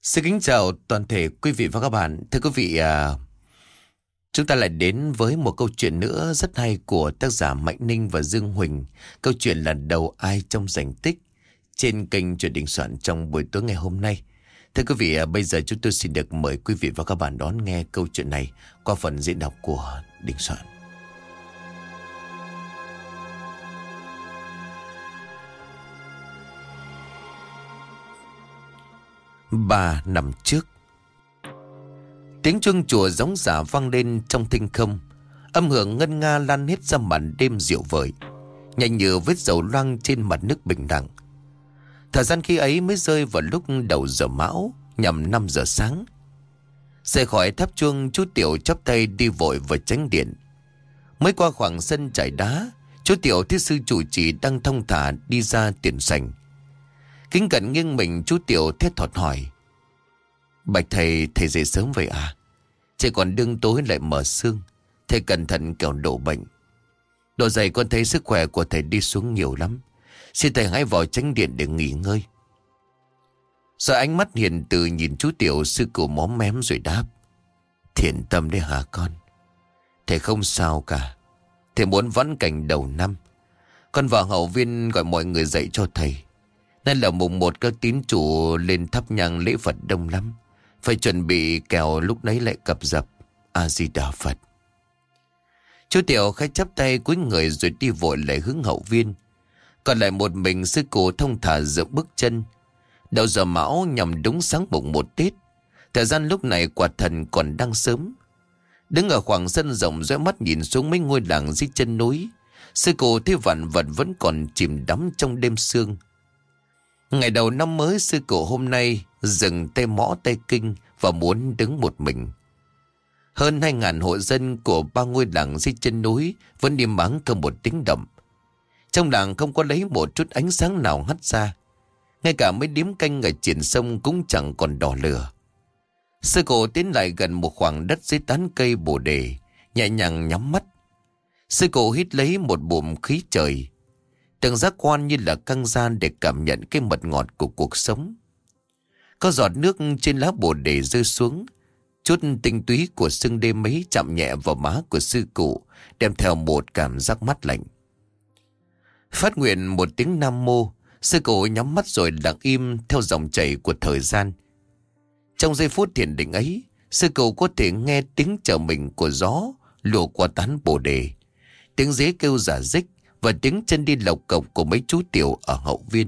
Xin kính chào toàn thể quý vị và các bạn. Thưa quý vị, chúng ta lại đến với một câu chuyện nữa rất hay của tác giả Mạnh Ninh và Dương Huỳnh. Câu chuyện là Đầu Ai Trong Danh Tích trên kênh Chuyện Đình Soạn trong buổi tối ngày hôm nay. Thưa quý vị, bây giờ chúng tôi xin được mời quý vị và các bạn đón nghe câu chuyện này qua phần diễn đọc của Đình Soạn. 3 năm trước, tiếng chuông chùa rống rả vang lên trong thinh không. Âm hưởng ngân nga lan hết ra màn đêm dịu vợi, nhanh như vết dầu loang trên mặt nước bình đẳng. Thời gian khi ấy mới rơi vào lúc đầu giờ mão, nhằm 5 giờ sáng. Rời khỏi tháp chuông, chú Tiểu chắp tay đi vội vào chánh điện. Mới qua khoảng sân trải đá, chú Tiểu thấy sư trụ trì đang thong thả đi ra tiền sảnh. Kính cẩn nghiêng mình, chú Tiểu thét thọt hỏi: "Bạch thầy, thầy dậy sớm vậy à? Trời còn đương tối lại mờ sương, thầy cẩn thận kẻo đổ bệnh. Độ dậy con thấy sức khỏe của thầy đi xuống nhiều lắm, xin thầy hãy vào chánh điện để nghỉ ngơi." Rồi ánh mắt hiền từ nhìn chú Tiểu, sư cụ móm mém rồi đáp: "Thiện tâm đấy hả con? Thầy không sao cả. Thầy muốn vãn cảnh đầu năm. Con vào hậu viên gọi mọi người dậy cho thầy. Nay là mùng 1, các tín chủ lên thắp nhang lễ Phật đông lắm. Phải chuẩn bị kẻo lúc nấy lại cập dập. A Di Đà Phật." Chú Tiểu khẽ chắp tay cúi người rồi đi vội lại hướng hậu viên. Còn lại một mình sư cụ thông thả dậm bước chân. Đầu giờ mão nhằm đúng sáng mùng 1 Tết. Thời gian lúc này quả thần còn đang sớm. Đứng ở khoảng sân rộng dõi mắt nhìn xuống mấy ngôi làng dưới chân núi, sư cụ thấy vạn vật vẫn còn chìm đắm trong đêm sương. Ngày đầu năm mới, sư cụ hôm nay dừng tay mõ tay kinh và muốn đứng một mình. Hơn 2.000 hộ dân của 3 ngôi làng dưới chân núi vẫn im ắng không một tiếng động. Trong làng không có lấy một chút ánh sáng nào hắt ra. Ngay cả mấy điếm canh ở triển sông cũng chẳng còn đỏ lửa. Sư cụ tiến lại gần một khoảng đất dưới tán cây bồ đề, nhẹ nhàng nhắm mắt. Sư cụ hít lấy một bụm khí trời. Từng giác quan như là căng ra để cảm nhận cái mật ngọt của cuộc sống. Có giọt nước trên lá bồ đề rơi xuống, chút tinh túy của sương đêm ấy chạm nhẹ vào má của sư cụ, đem theo một cảm giác mát lạnh. Phát nguyện một tiếng Nam Mô, sư cụ nhắm mắt rồi lặng im theo dòng chảy của thời gian. Trong giây phút thiền định ấy, sư cụ có thể nghe tiếng trở mình của gió lùa qua tán bồ đề, tiếng dế kêu rả rích và tiếng chân đi lộc cộc của mấy chú Tiểu ở hậu viên.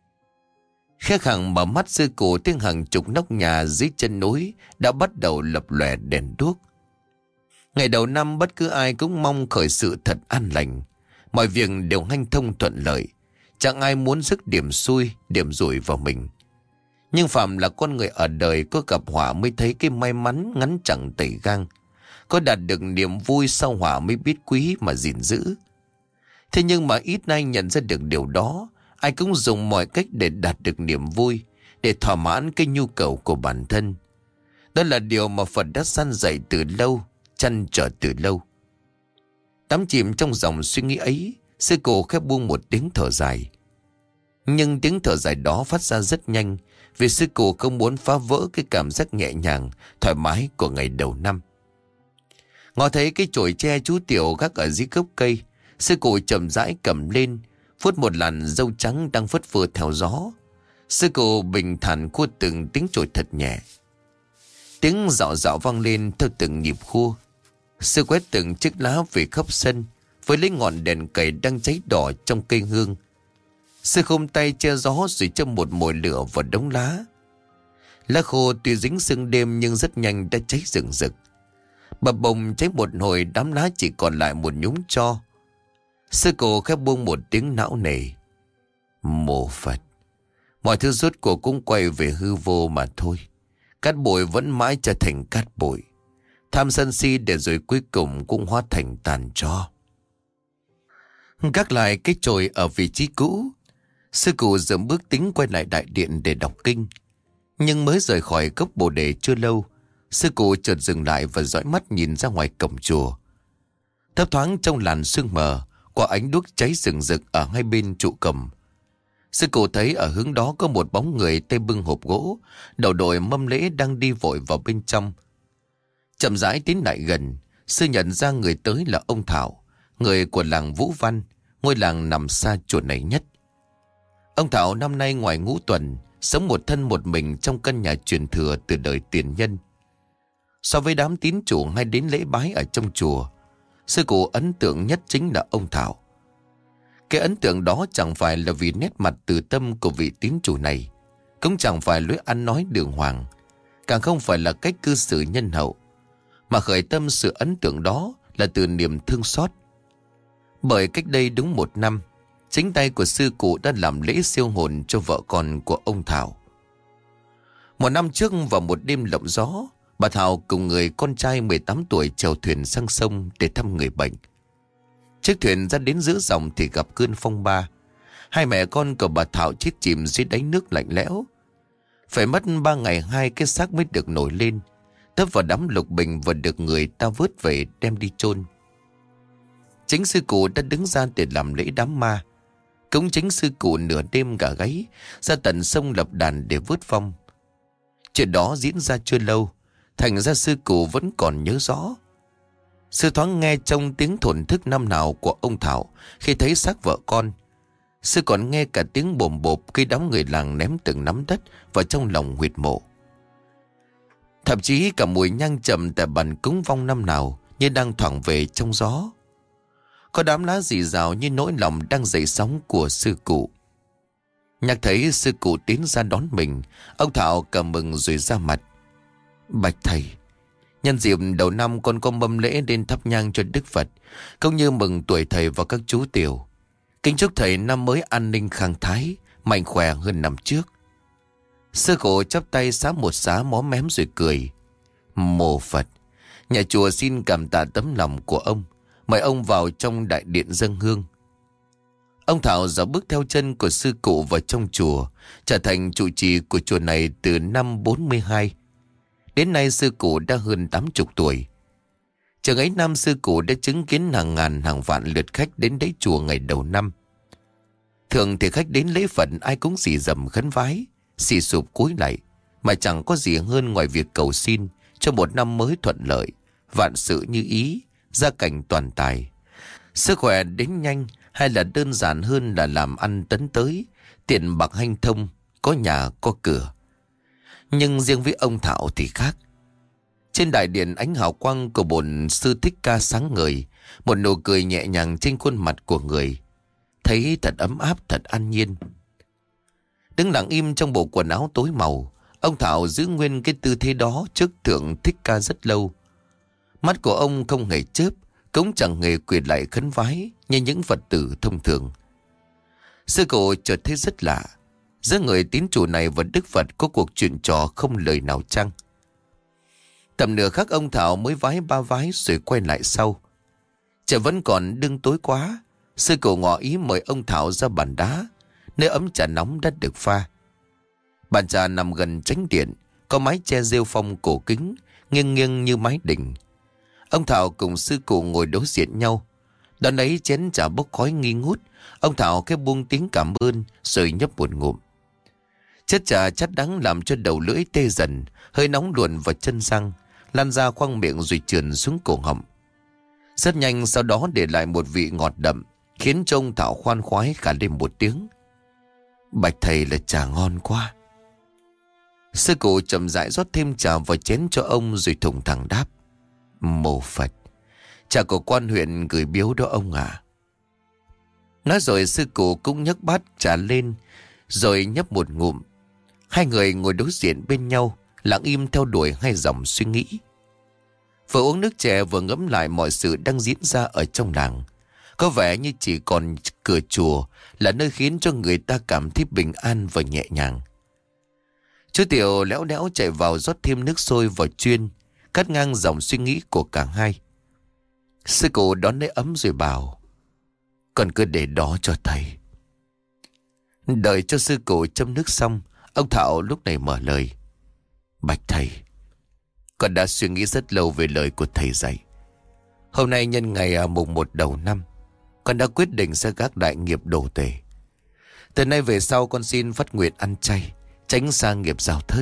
Khẽ khàng mở mắt, sư cụ tiếng hàng chục nóc nhà dưới chân núi đã bắt đầu lập lòe đèn đuốc. Ngày đầu năm bất cứ ai cũng mong khởi sự thật an lành, mọi việc đều hanh thông thuận lợi, chẳng ai muốn rước điểm xui điểm rủi vào mình. Nhưng phạm là con người ở đời, có gặp họa mới thấy cái may mắn ngắn chẳng tẩy gang, có đạt được niềm vui sau họa mới biết quý mà gìn giữ. Thế nhưng mà ít ai nhận ra được điều đó. Ai cũng dùng mọi cách để đạt được niềm vui, để thỏa mãn cái nhu cầu của bản thân. Đó là điều mà Phật đã san dạy từ lâu, trăn trở từ lâu. Đắm chìm trong dòng suy nghĩ ấy, sư cụ khẽ buông một tiếng thở dài. Nhưng tiếng thở dài đó phát ra rất nhanh, vì sư cụ không muốn phá vỡ cái cảm giác nhẹ nhàng, thoải mái của ngày đầu năm. Ngó thấy cái chổi tre chú Tiểu gác ở dưới gốc cây, sư cụ chậm rãi cầm lên, phút một làn râu trắng đang phất phơ theo gió. Sư cụ bình thản khua từng tiếng chổi thật nhẹ. Tiếng dạo dạo vang lên theo từng nhịp khua. Sư quét từng chiếc lá về khắp sân, với lấy ngọn đèn cầy đang cháy đỏ trong cây hương. Sư khom tay che gió rồi châm một mồi lửa vào đống lá. Lá khô tuy dính sương đêm nhưng rất nhanh đã cháy rừng rực. Bập bùng cháy một hồi, đám lá chỉ còn lại một nhúm tro. Sư cụ khẽ buông một tiếng não nề. Mô Phật, mọi thứ rốt cuộc cũng quay về hư vô mà thôi. Cát bụi vẫn mãi trở thành cát bụi, tham sân si để rồi cuối cùng cũng hóa thành tàn tro. Gác lại cái chổi ở vị trí cũ, sư cụ dậm bước tính quay lại đại điện để đọc kinh. Nhưng mới rời khỏi gốc bồ đề chưa lâu, sư cụ chợt dừng lại và dõi mắt nhìn ra ngoài cổng chùa. Thấp thoáng trong làn sương mờ, quả ánh đuốc cháy rừng rực ở hai bên trụ cổng. Sư cụ thấy ở hướng đó có một bóng người tay bưng hộp gỗ, đầu đội mâm lễ đang đi vội vào bên trong. Chậm rãi tiến lại gần, sư nhận ra người tới là ông Thảo, người của làng Vũ Văn, ngôi làng nằm xa chùa này nhất. Ông Thảo năm nay ngoài ngũ tuần, sống một thân một mình trong căn nhà truyền thừa từ đời tiền nhân. So với đám tín chủ hay đến lễ bái ở trong chùa, sư cụ ấn tượng nhất chính là ông Thảo. Cái ấn tượng đó chẳng phải là vì nét mặt từ tâm của vị tín chủ này, cũng chẳng phải lối ăn nói đường hoàng, càng không phải là cách cư xử nhân hậu, mà khởi tâm sự ấn tượng đó là từ niềm thương xót. Bởi cách đây đúng 1 năm, chính tay của sư cụ đã làm lễ siêu hồn cho vợ con của ông Thảo. 1 năm trước vào một đêm lộng gió, bà Thảo cùng người con trai 18 tuổi chèo thuyền sang sông để thăm người bệnh. Chiếc thuyền ra đến giữa dòng thì gặp cơn phong ba. Hai mẹ con của bà Thảo chết chìm dưới đáy nước lạnh lẽo. Phải mất 3 ngày 2 cái xác mới được nổi lên, tấp vào đám lục bình và được người ta vớt về đem đi chôn. Chính sư cụ đã đứng ra để làm lễ đám ma. Cũng chính sư cụ nửa đêm gà gáy ra tận sông lập đàn để vớt vong. Chuyện đó diễn ra chưa lâu, thành ra sư cụ vẫn còn nhớ rõ. Sư thoáng nghe trong tiếng thổn thức năm nào của ông Thảo khi thấy xác vợ con. Sư còn nghe cả tiếng bồm bộp khi đám người làng ném từng nắm đất vào trong lòng huyệt mộ. Thậm chí cả mùi nhang trầm tại bàn cúng vong năm nào như đang thoảng về trong gió. Có đám lá rì rào như nỗi lòng đang dậy sóng của sư cụ. Nhắc thấy sư cụ tiến ra đón mình, ông Thảo cầm mừng rồi ra mặt. Bạch thầy, nhân dịp đầu năm con có mâm lễ đến thắp nhang cho Đức Phật, cũng như mừng tuổi thầy và các chú tiểu. Kính chúc thầy năm mới an ninh khang thái, mạnh khỏe hơn năm trước. Sư cụ chắp tay xá một xá mó mém rồi cười. Mô Phật, nhà chùa xin cảm tạ tấm lòng của ông, mời ông vào trong đại điện dâng hương. Ông Thảo dạo bước theo chân của sư cụ vào trong chùa, trở thành trụ trì của chùa này từ năm 42. Đến nay sư cụ đã hơn 80 tuổi. Chừng ấy năm sư cụ đã chứng kiến hàng ngàn hàng vạn lượt khách đến đấy chùa ngày đầu năm. Thường thì khách đến lễ Phật ai cũng xì dầm khấn vái, xì sụp cúi lạy, mà chẳng có gì hơn ngoài việc cầu xin cho một năm mới thuận lợi, vạn sự như ý, gia cảnh toàn tài, sức khỏe đến nhanh, hay là đơn giản hơn là làm ăn tấn tới, tiền bạc hanh thông, có nhà có cửa. Nhưng riêng với ông Thảo thì khác. Trên đại điện ánh hào quang của bổn sư Thích Ca sáng ngời, một nụ cười nhẹ nhàng trên khuôn mặt của người, thấy thật ấm áp, thật an nhiên. Đứng lặng im trong bộ quần áo tối màu, ông Thảo giữ nguyên cái tư thế đó trước tượng Thích Ca rất lâu. Mắt của ông không hề chớp, cũng chẳng hề quỳ lại khấn vái như những Phật tử thông thường. Sư cụ chợt thấy rất lạ, giữa người tín chủ này và Đức Phật có cuộc chuyện trò không lời nào chăng. Tầm nửa khắc ông Thảo mới vái 3 vái rồi quay lại sau. Trời vẫn còn đương tối quá, sư cụ ngỏ ý mời ông Thảo ra bàn đá, nơi ấm trà nóng đã được pha. Bàn trà nằm gần chánh điện, có mái che rêu phong cổ kính, nghiêng nghiêng như mái đình. Ông Thảo cùng sư cụ ngồi đối diện nhau. Đón lấy chén trà bốc khói nghi ngút, ông Thảo khẽ buông tiếng cảm ơn rồi nhấp một ngụm. Chất trà chát đắng làm cho đầu lưỡi tê dần, hơi nóng luồn vào chân răng, lan ra khoang miệng rồi trườn xuống cổ họng. Rất nhanh sau đó để lại một vị ngọt đậm, khiến cho ông Thảo khoan khoái cả lên một tiếng. Bạch thầy là trà ngon quá. Sư cụ chậm rãi rót thêm trà vào chén cho ông rồi thùng thẳng đáp. Mô Phật, trà của quan huyện gửi biếu đó ông à. Nói rồi sư cụ cũng nhấc bát trà lên rồi nhấp một ngụm. Hai người ngồi đối diện bên nhau, lặng im theo đuổi hai dòng suy nghĩ. Vừa uống nước chè vừa ngẫm lại mọi sự đang diễn ra ở trong làng. Có vẻ như chỉ còn cửa chùa là nơi khiến cho người ta cảm thấy bình an và nhẹ nhàng. Chú Tiểu léo đẽo chạy vào rót thêm nước sôi vào chuyên, cắt ngang dòng suy nghĩ của cả hai. Sư cụ đón lấy ấm rồi bảo, con cứ để đó cho thầy. Đợi cho sư cụ châm nước xong, ông Thảo lúc này mở lời. Bạch thầy, con đã suy nghĩ rất lâu về lời của thầy dạy. Hôm nay nhân ngày mùng 1 đầu năm, con đã quyết định sẽ gác đại nghiệp đồ tể. Từ nay về sau con xin phát nguyện ăn chay, tránh xa nghiệp giao thớt.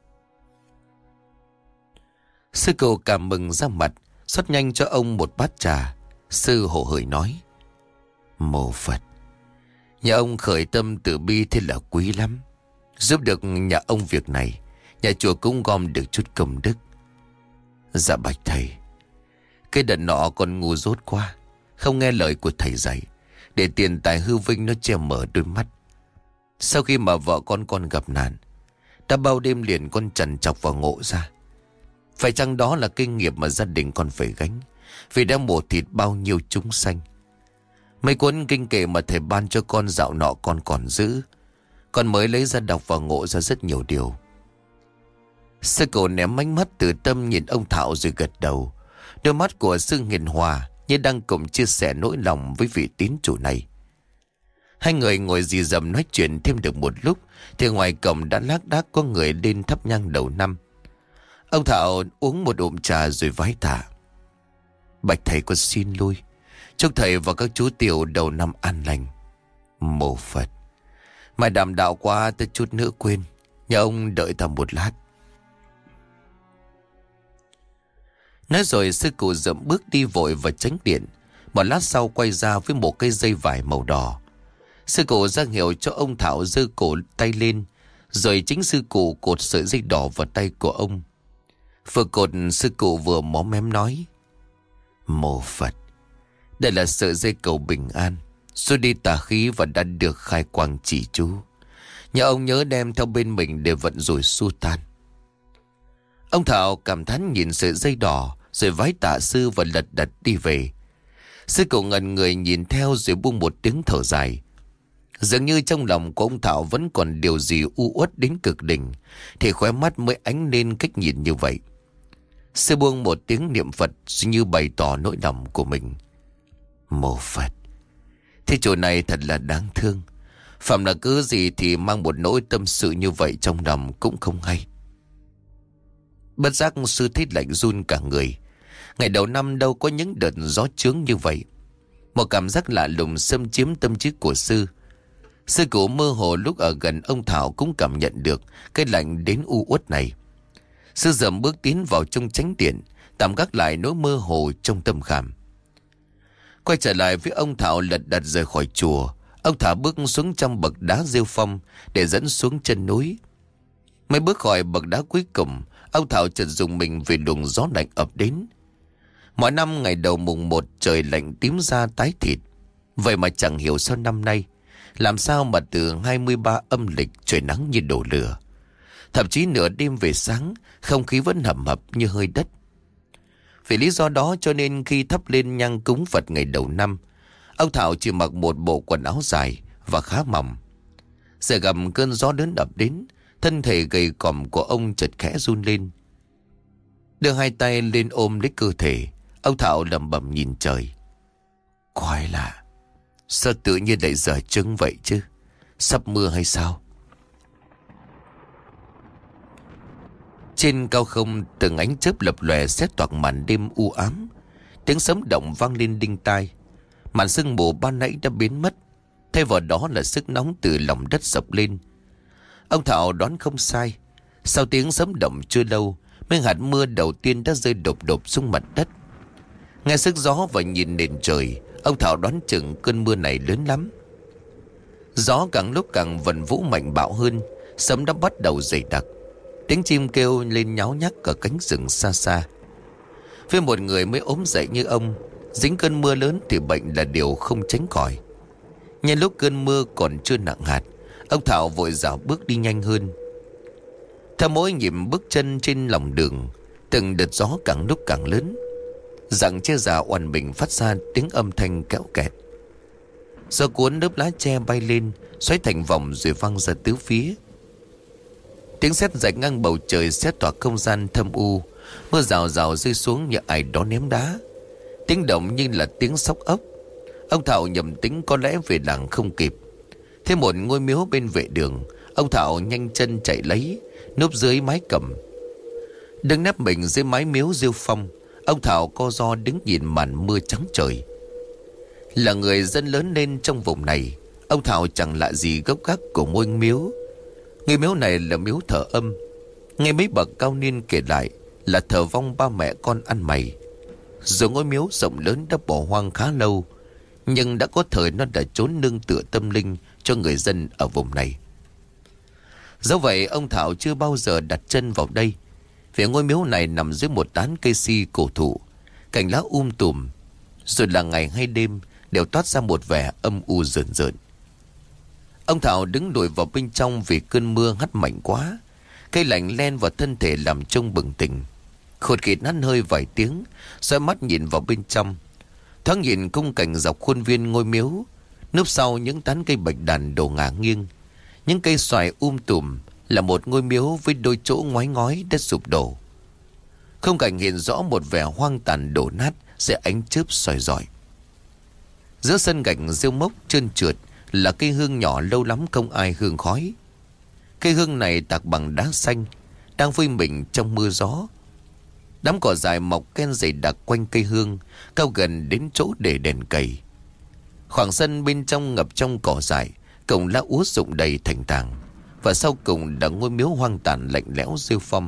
Sư cụ cảm mừng ra mặt, rót nhanh cho ông một bát trà. Sư hộ hởi nói: Mô Phật, nhà ông khởi tâm từ bi thế là quý lắm. Giúp được nhà ông việc này, nhà chùa cũng gom được chút công đức. Dạ bạch thầy, cái đợt nọ con ngu dốt quá, không nghe lời của thầy dạy, để tiền tài hư vinh nó che mở đôi mắt. Sau khi mà vợ con gặp nạn, đã bao đêm liền con trằn trọc và ngộ ra, phải chăng đó là cái nghiệp mà gia đình con phải gánh, vì đã mổ thịt bao nhiêu chúng sanh. Mấy cuốn kinh kệ mà thầy ban cho con dạo nọ con còn giữ, con mới lấy ra đọc và ngộ ra rất nhiều điều. Sư cụ ném ánh mắt từ tâm nhìn ông Thảo rồi gật đầu. Đôi mắt của sư hiền hòa như đang cùng chia sẻ nỗi lòng với vị tín chủ này. Hai người ngồi dì dầm nói chuyện thêm được một lúc thì ngoài cổng đã lác đác có người lên thắp nhang đầu năm. Ông Thảo uống một ngụm trà rồi vái tạ: Bạch thầy con xin lui, chúc thầy và các chú tiểu đầu năm an lành. Mô Phật. Mai đàm đạo qua tới chút nữa quên, nhà ông đợi ta một lát. Nói rồi sư cụ dậm bước đi vội vào chánh điện. Một lát sau quay ra với một cây dây vải màu đỏ. Sư cụ ra hiệu cho ông Thảo giơ cổ tay lên, rồi chính sư cụ cột sợi dây đỏ vào tay của ông. Vừa cột, sư cụ vừa móm mém nói: Mô Phật, đây là sợi dây cầu bình an, xua đi tà khí và đã được khai quang chỉ chú. Nhà ông nhớ đem theo bên mình để vận rủi xua tan. Ông Thảo cảm thán nhìn sợi dây đỏ rồi vái tạ sư và lật đật đi về. Sư cụ ngẩn người nhìn theo rồi buông một tiếng thở dài. Dường như trong lòng của ông Thảo vẫn còn điều gì u uất đến cực đỉnh, thì khóe mắt mới ánh lên cách nhìn như vậy. Sư buông một tiếng niệm Phật như bày tỏ nỗi lòng của mình. Mô Phật, thế chỗ này thật là đáng thương. Phạm là cứ gì thì mang một nỗi tâm sự như vậy trong lòng cũng không hay. Bất giác sư thấy lạnh run cả người. Ngày đầu năm đâu có những đợt gió chướng như vậy. Một cảm giác lạ lùng xâm chiếm tâm trí của sư. Sư cụ mơ hồ lúc ở gần ông Thảo cũng cảm nhận được cái lạnh đến u uất này. Sư dầm bước tiến vào trong chánh điện, tạm gác lại nỗi mơ hồ trong tâm khảm. Quay trở lại với ông Thảo lật đật rời khỏi chùa. Ông Thảo bước xuống trong bậc đá rêu phong để dẫn xuống chân núi. Mới bước khỏi bậc đá cuối cùng, ông Thảo chợt dùng mình vì luồng gió lạnh ập đến. Mỗi năm ngày đầu mùng 1 trời lạnh tím da tái thịt. Vậy mà chẳng hiểu sao năm nay, làm sao mà từ 23 âm lịch trời nắng như đổ lửa. Thậm chí nửa đêm về sáng, không khí vẫn hầm hập như hơi đất. Vì lý do đó cho nên khi thắp lên nhang cúng Phật ngày đầu năm, ông Thảo chỉ mặc một bộ quần áo dài và khá mỏng. Giờ gầm cơn gió lớn ập đến, thân thể gầy còm của ông chợt khẽ run lên. Đưa hai tay lên ôm lấy cơ thể, ông Thảo lẩm bẩm nhìn trời. Quái lạ, sao tự nhiên lại giờ trứng vậy chứ? Sắp mưa hay sao? Trên cao không, từng ánh chớp lập lòe xét toạc màn đêm u ám. Tiếng sấm động vang lên đinh tai. Màn sương mù ban nãy đã biến mất, thay vào đó là sức nóng từ lòng đất sộc lên. Ông Thảo đoán không sai. Sau tiếng sấm động chưa lâu, mấy hạt mưa đầu tiên đã rơi đột đột xuống mặt đất. Nghe sức gió và nhìn nền trời, ông Thảo đoán chừng cơn mưa này lớn lắm. Gió càng lúc càng vần vũ mạnh bạo hơn, sấm đã bắt đầu dày đặc. Tiếng chim kêu lên nháo nhác ở cánh rừng xa xa. Với một người mới ốm dậy như ông, dính cơn mưa lớn thì bệnh là điều không tránh khỏi. Nhân lúc cơn mưa còn chưa nặng hạt, ông Thảo vội dạo bước đi nhanh hơn. Theo mỗi nhịp bước chân trên lòng đường, từng đợt gió càng lúc càng lớn. Rặng che già oằn mình phát ra tiếng âm thanh kéo kẹt. Gió cuốn lớp lá tre bay lên, xoáy thành vòng rồi văng ra tứ phía. Tiếng sét rạch ngang bầu trời xé toạc không gian thâm u. Mưa rào rào rơi xuống như ai đó ném đá. Tiếng động như là tiếng sóc ốc. Ông Thảo nhầm tính có lẽ về làng không kịp. Thêm một ngôi miếu bên vệ đường, ông Thảo nhanh chân chạy lấy, núp dưới mái cẩm. Đứng nép mình dưới mái miếu rêu phong, ông Thảo co ro đứng nhìn màn mưa trắng trời. Là người dân lớn lên trong vùng này, Ông Thảo chẳng lạ gì gốc gác của ngôi miếu. Ngôi miếu này là miếu thờ âm. Nghe mấy bậc cao niên kể lại là thờ vong ba mẹ con ăn mày. Dù ngôi miếu rộng lớn đã bỏ hoang khá lâu, nhưng đã có thời nó đã trốn nương tựa tâm linh cho người dân ở vùng này. Do vậy ông Thảo chưa bao giờ đặt chân vào đây, vì ngôi miếu này nằm dưới một tán cây si cổ thụ, cành lá tùm, rồi là ngày hay đêm đều toát ra một vẻ âm u rợn rợn. Ông Thảo đứng lùi vào bên trong vì cơn mưa hắt mạnh quá. Cây lạnh len vào thân thể làm trông bừng tỉnh. Khụt khịt hắt hơi vài tiếng, xoay mắt nhìn vào bên trong. Thoáng nhìn khung cảnh dọc khuôn viên ngôi miếu. Núp sau những tán cây bạch đàn đổ ngả nghiêng, những cây xoài tùm là một ngôi miếu với đôi chỗ ngoái ngói đất sụp đổ. Khung cảnh hiện rõ một vẻ hoang tàn đổ nát dưới ánh chớp soi rọi. Giữa sân gạch rêu mốc trơn trượt là cây hương nhỏ lâu lắm không ai hương khói. Cây hương này tạc bằng đá xanh, đang vơi mình trong mưa gió. Đám cỏ dài mọc ken dày đặc quanh cây hương, cao gần đến chỗ để đèn cầy. Khoảng sân bên trong ngập trong cỏ dại, cổng lá úa rụng đầy thành tàng, và sau cùng là ngôi miếu hoang tàn lạnh lẽo rêu phong.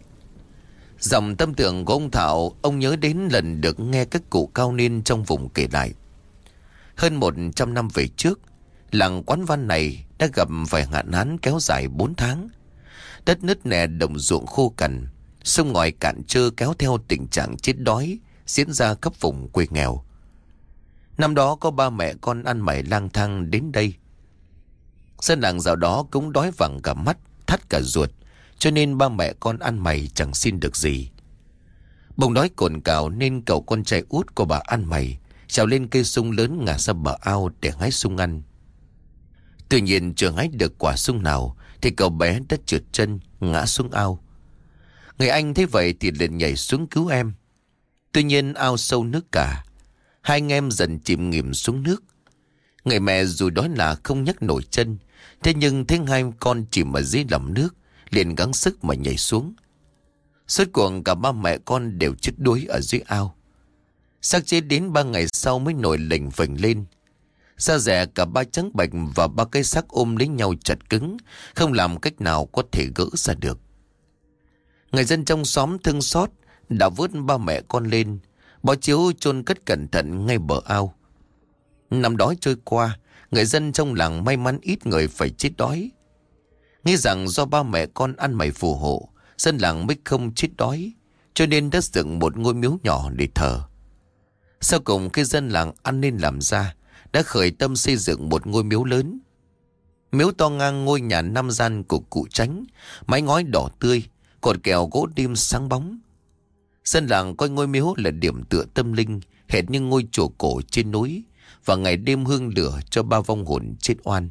Dòng tâm tưởng của ông Thảo, ông nhớ đến lần được nghe các cụ cao niên trong vùng kể lại. Hơn 100 năm về trước, làng Quán Văn này đã gặp phải hạn hán kéo dài 4 tháng. Đất nứt nẻ, đồng ruộng khô cằn, sông ngòi cạn trơ kéo theo tình trạng chết đói diễn ra khắp vùng quê nghèo. Năm đó có ba mẹ con ăn mày lang thang đến đây. Dân làng dạo đó cũng đói vàng cả mắt, thắt cả ruột, cho nên ba mẹ con ăn mày chẳng xin được gì. Bỗng đói cồn cào nên cậu con trai út của bà ăn mày trèo lên cây sung lớn ngả ra bờ ao để hái sung ăn. Tuy nhiên chưa hái được quả sung nào thì cậu bé đã trượt chân ngã xuống ao. Người anh thấy vậy thì liền nhảy xuống cứu em. Tuy nhiên ao sâu nước cả, hai anh em dần chìm nghỉm xuống nước. Người mẹ dù đói là không nhấc nổi chân, thế nhưng thấy hai con chìm ở dưới lòng nước, liền gắng sức mà nhảy xuống. Suốt cuộc cả ba mẹ con đều chết đuối ở dưới ao. Xác chết đến 3 ngày sau mới nổi lềnh phềnh lên. Da dẻ cả ba trắng bệch và ba cái xác ôm lấy nhau chặt cứng, không làm cách nào có thể gỡ ra được. Người dân trong xóm thương xót đã vớt ba mẹ con lên, bó chiếu chôn cất cẩn thận ngay bờ ao. Năm đó trôi qua, người dân trong làng may mắn ít người phải chết đói. Nghĩ rằng do ba mẹ con ăn mày phù hộ, dân làng mới không chết đói, cho nên đã dựng một ngôi miếu nhỏ để thờ. Sau cùng khi dân làng ăn nên làm ra, đã khởi tâm xây dựng một ngôi miếu lớn. Miếu to ngang ngôi nhà 5 gian của cụ Chánh, mái ngói đỏ tươi, cột kèo gỗ lim sáng bóng. Dân làng coi ngôi miếu là điểm tựa tâm linh, hệt như ngôi chùa cổ trên núi, và ngày đêm hương lửa cho ba vong hồn chết oan.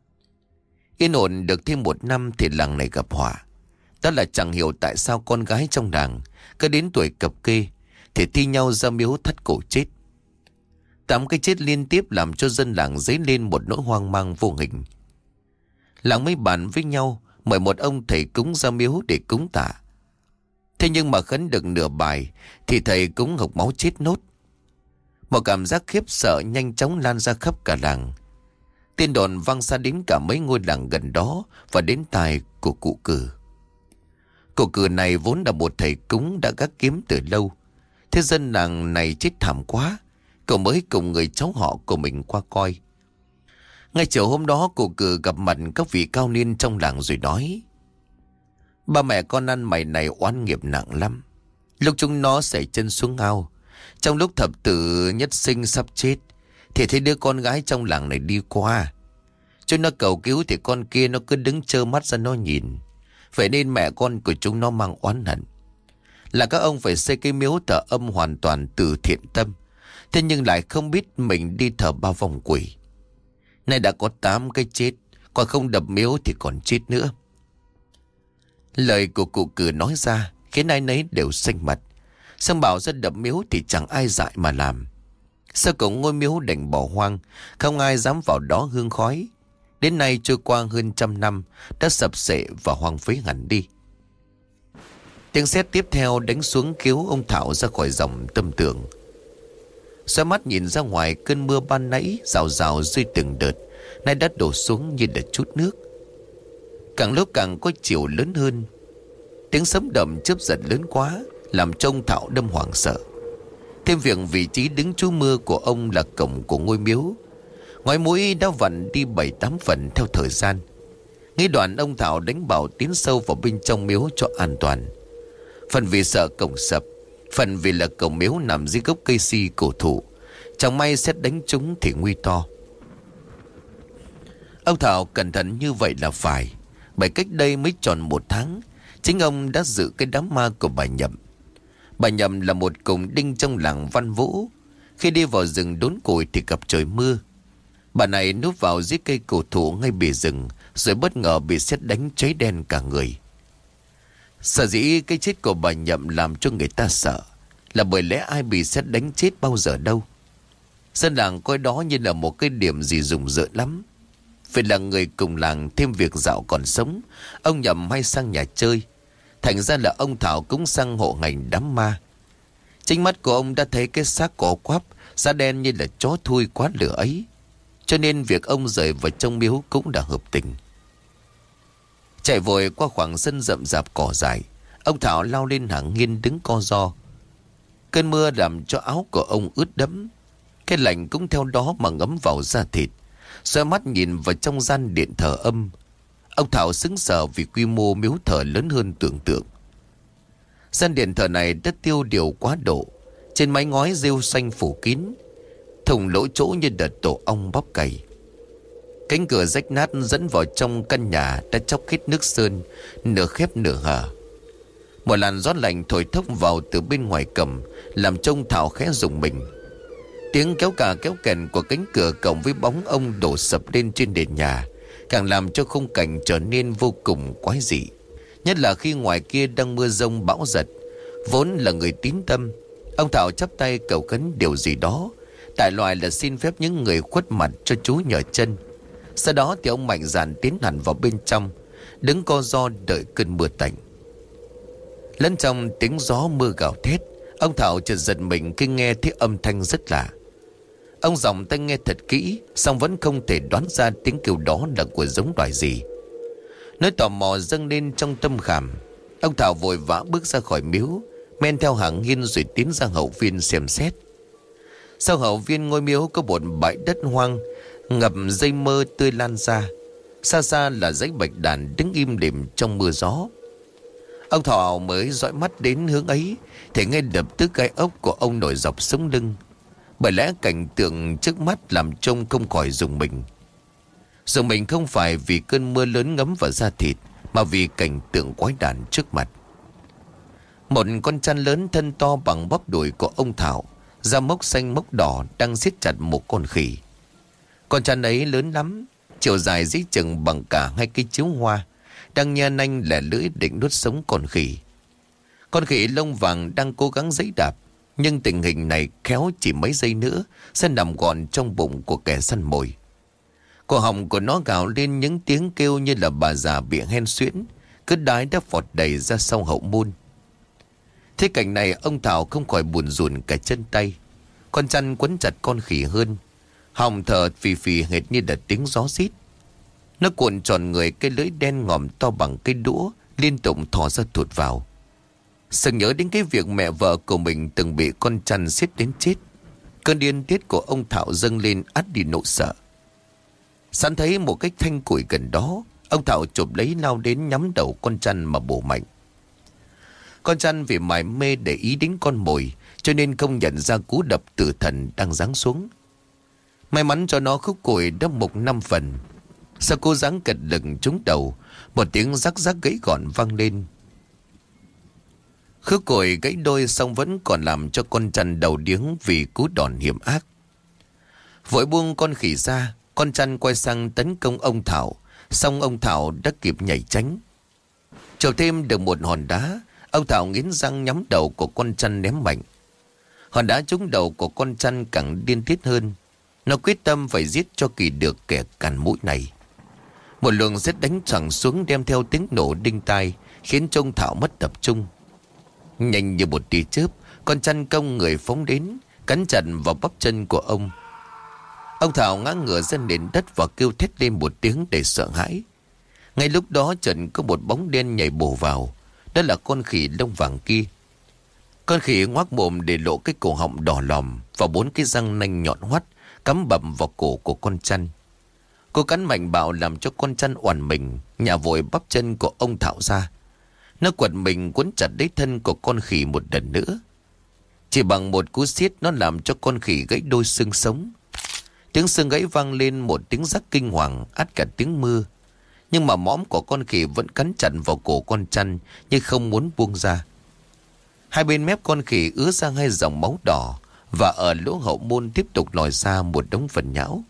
Yên ổn được thêm 1 năm thì làng này gặp họa. Đó là chẳng hiểu tại sao con gái trong làng cứ đến tuổi cập kê thì thi nhau ra miếu thắt cổ chết. 8 cái chết liên tiếp làm cho dân làng dấy lên một nỗi hoang mang vô hình. Làng mới bàn với nhau mời một ông thầy cúng ra miếu để cúng tạ. Thế nhưng mà khấn được nửa bài thì thầy cúng hộc máu chết nốt. Một cảm giác khiếp sợ nhanh chóng lan ra khắp cả làng. Tin đồn vang xa đến cả mấy ngôi làng gần đó và đến tai của cụ Cử. Cụ Cử này vốn là một thầy cúng đã gác kiếm từ lâu. Thế dân làng này chết thảm quá, cậu mới cùng người cháu họ của mình qua coi. Ngay chiều hôm đó cụ Cử gặp mặt các vị cao niên trong làng rồi nói: ba mẹ con ăn mày này oán nghiệp nặng lắm. Lúc chúng nó xảy chân xuống ao, trong lúc thập tử nhất sinh sắp chết, thì thấy đứa con gái trong làng này đi qua. Chúng nó cầu cứu thì con kia nó cứ đứng trơ mắt ra nó nhìn. Vậy nên mẹ con của chúng nó mang oán hận. Là các ông phải xây cái miếu thờ âm hoàn toàn từ thiện tâm, thế nhưng lại không biết mình đi thờ ba vong quỷ. Nay đã có 8 cái chết, còn không đập miếu thì còn chết nữa. Lời của cụ Cử nói ra khiến ai nấy đều xanh mặt. Xong bảo ra đập miếu thì chẳng ai dại mà làm. Sau cùng ngôi miếu đành bỏ hoang, không ai dám vào đó hương khói. Đến nay trôi qua hơn 100 năm, đã sập xệ và hoang phế hẳn đi. Tiếng sét tiếp theo đánh xuống cứu ông Thảo ra khỏi dòng tâm tưởng. Xoay mắt nhìn ra ngoài, cơn mưa ban nãy rào rào rơi từng đợt nay đã đổ xuống như là chút nước. Càng lúc càng có chiều lớn hơn. Tiếng sấm đầm chớp giật lớn quá, làm cho ông Thảo đâm hoảng sợ. Thêm việc vị trí đứng trú mưa của ông là cổng của ngôi miếu. Ngói mũi đã vặn đi 7-8 phần theo thời gian. Nghĩ đoạn ông Thảo đánh bảo tiến sâu vào bên trong miếu cho an toàn. Phần vì sợ cổng sập, phần vì là cổng miếu nằm dưới gốc cây si cổ thụ, chẳng may xét đánh chúng thì nguy to. Ông Thảo cẩn thận như vậy là phải, bởi cách đây mới tròn 1 tháng, chính ông đã dự cái đám ma của bà Nhậm. Bà Nhậm là một cùng đinh trong làng Văn Vũ. Khi đi vào rừng đốn củi thì gặp trời mưa. Bà này núp vào dưới cây cổ thụ ngay bìa rừng, rồi bất ngờ bị sét đánh cháy đen cả người. Sở dĩ cái chết của bà Nhậm làm cho người ta sợ, là bởi lẽ ai bị sét đánh chết bao giờ đâu. Dân làng coi đó như là một cái điểm gì rùng rợn lắm. Vì là người cùng làng, thêm việc dạo còn sống, ông Nhậm hay sang nhà chơi, thành ra là ông Thảo cũng sang hộ ngành đám ma. Chính mắt của ông đã thấy cái xác cỏ quắp, da đen như là chó thui quá lửa ấy, cho nên việc ông rời vào trong miếu cũng đã hợp tình. Chạy vội qua khoảng sân rậm rạp cỏ dại, ông Thảo lao lên hàng nghiên đứng co ro. Cơn mưa làm cho áo của ông ướt đẫm, cái lạnh cũng theo đó mà ngấm vào da thịt. Xoay mắt nhìn vào trong gian điện thờ âm, ông Thảo sững sờ vì quy mô miếu thờ lớn hơn tưởng tượng. Gian điện thờ này đã tiêu điều quá độ, trên mái ngói rêu xanh phủ kín, thủng lỗ chỗ như đợt tổ ong bóp cày. Cánh cửa rách nát dẫn vào trong căn nhà đã chóc hết nước sơn, nửa khép nửa hở. Một làn gió lạnh thổi thốc vào từ bên ngoài cầm, làm trông Thảo khẽ rùng mình. Tiếng kéo cà kéo kèn của cánh cửa cộng với bóng ông đổ sập lên trên nền nhà, càng làm cho khung cảnh trở nên vô cùng quái dị. Nhất là khi ngoài kia đang mưa giông bão giật. Vốn là người tín tâm, ông Thảo chắp tay cầu khấn điều gì đó, đại loại là xin phép những người khuất mặt cho Chú nhờ chân. Sau đó thì ông mạnh dạn tiến hẳn vào bên trong, đứng co ro đợi cơn mưa tạnh. Lẫn trong tiếng gió mưa gào thét, ông Thảo chợt giật mình khi nghe thấy âm thanh rất lạ. Ông dòng tai nghe thật kỹ, song vẫn không thể đoán ra tiếng kêu đó là của giống loài gì. Nỗi tò mò dâng lên trong tâm khảm, ông Thảo vội vã bước ra khỏi miếu, men theo hàng hiên rồi tiến ra hậu viên xem xét. Sau hậu viên ngôi miếu có một bãi đất hoang, ngập dây mơ tươi lan ra. Xa xa là dãy bạch đàn đứng im lìm trong mưa gió. Ông Thảo mới dõi mắt đến hướng ấy thì ngay lập tức gai ốc của ông nổi dọc sống lưng. Bởi lẽ cảnh tượng trước mắt làm trông không khỏi rùng mình. Rùng mình không phải vì cơn mưa lớn ngấm vào da thịt, mà vì cảnh tượng quái đản trước mặt. Một con chăn lớn thân to bằng bắp đùi của ông Thảo, da mốc xanh mốc đỏ, đang siết chặt một con khỉ. Con chăn ấy lớn lắm, chiều dài dí chừng bằng cả 2 cây chiếu hoa, đang nhe nanh lẻ lưỡi định nuốt sống con khỉ. Con khỉ lông vàng đang cố gắng giãy đạp, nhưng tình hình này khéo chỉ mấy giây nữa sẽ nằm gọn trong bụng của kẻ săn mồi. Cổ họng của nó gào lên những tiếng kêu như là bà già bị hen suyễn, cứ đái đã phọt đầy ra sau hậu môn. Thế cảnh này ông Thảo không khỏi buồn rùn cả chân tay. Con chăn quấn chặt con khỉ hơn, họng thở phì phì hệt như là tiếng gió rít. Nó cuộn tròn người, cái lưỡi đen ngòm to bằng cây đũa liên tục thò ra thụt vào. Sừng nhớ đến cái việc mẹ vợ của mình từng bị con chăn xiết đến chết, cơn điên tiết của ông Thảo dâng lên át đi nỗi sợ. Sẵn thấy một cái thanh củi gần đó, ông Thảo chụp lấy lao đến nhắm đầu con chăn mà bổ mạnh. Con chăn vì mải mê để ý đến con mồi, cho nên không nhận ra cú đập tử thần đang giáng xuống. May mắn cho nó, khúc củi đã mục 5 phần. Sau cô giáng cật lực trúng đầu, một tiếng rắc rắc gãy gọn vang lên. Khúc củi gãy đôi xong vẫn còn làm cho con chăn đầu điếng vì cú đòn hiểm ác. Vội buông con khỉ ra, con chăn quay sang tấn công ông Thảo, xong ông Thảo đã kịp nhảy tránh. Chầu thêm được một hòn đá, ông Thảo nghiến răng nhắm đầu của con chăn ném mạnh. Hòn đá trúng đầu của con chăn càng điên tiết hơn. Nó quyết tâm phải giết cho kỳ được kẻ càn mũi này. Một luồng sét đánh thẳng xuống đem theo tiếng nổ đinh tai, khiến trông Thảo mất tập trung. Nhanh như một tia chớp, con chăn công người phóng đến, cắn chặt vào bắp chân của ông. Ông Thảo ngã ngửa ra nền đất và kêu thét lên một tiếng để sợ hãi. Ngay lúc đó chợt có một bóng đen nhảy bổ vào. Đó là con khỉ lông vàng kia. Con khỉ ngoác mồm để lộ cái cổ họng đỏ lòm và 4 cái răng nanh nhọn hoắt cắm bầm vào cổ của con chăn. Cô cắn mạnh bạo làm cho con chăn oằn mình, nhả vội bắp chân của ông Thảo ra. Nó quật mình quấn chặt lấy thân của con khỉ một lần nữa. Chỉ bằng một cú siết nó làm cho con khỉ gãy đôi xương sống. Tiếng xương gãy vang lên một tiếng rắc kinh hoàng át cả tiếng mưa. Nhưng mà mõm của con khỉ vẫn cắn chặt vào cổ con chăn nhưng không muốn buông ra. Hai bên mép con khỉ ứa ra 2 dòng máu đỏ và ở lỗ hậu môn tiếp tục lòi ra một đống phần nhão.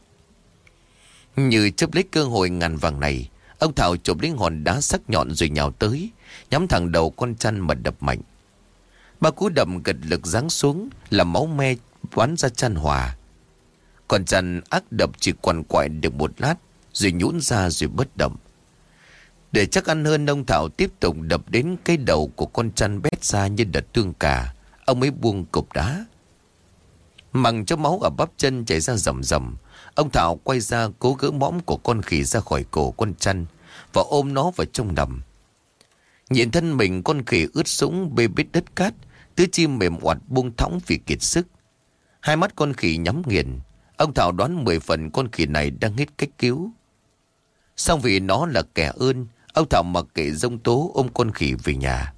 Như chấp lấy cơ hội ngàn vàng này, ông Thảo chụp lấy hòn đá sắc nhọn rồi nhào tới, nhắm thẳng đầu con chăn mà đập mạnh. 3 cú đập gật lực giáng xuống, làm máu me bắn ra chăn hòa. Con chăn ác đập chỉ quằn quại được một lát, rồi nhũn ra rồi bất động. Để chắc ăn hơn, ông Thảo tiếp tục đập đến cái đầu của con chăn bét ra như đợt tương cà. Ông mới buông cục đá. Mặc cho máu ở bắp chân chảy ra rầm rầm, ông Thảo quay ra cố gỡ mõm của con khỉ ra khỏi cổ con chăn và ôm nó vào trong nằm. Nhìn thân mình con khỉ ướt sũng bê bết đất cát, tứ chi mềm oặt buông thõng vì kiệt sức. Hai mắt con khỉ nhắm nghiền. Ông Thảo đoán 10 phần con khỉ này đang hết cách cứu. Song vì nó là kẻ ơn, ông Thảo mặc kệ giông tố ôm con khỉ về nhà.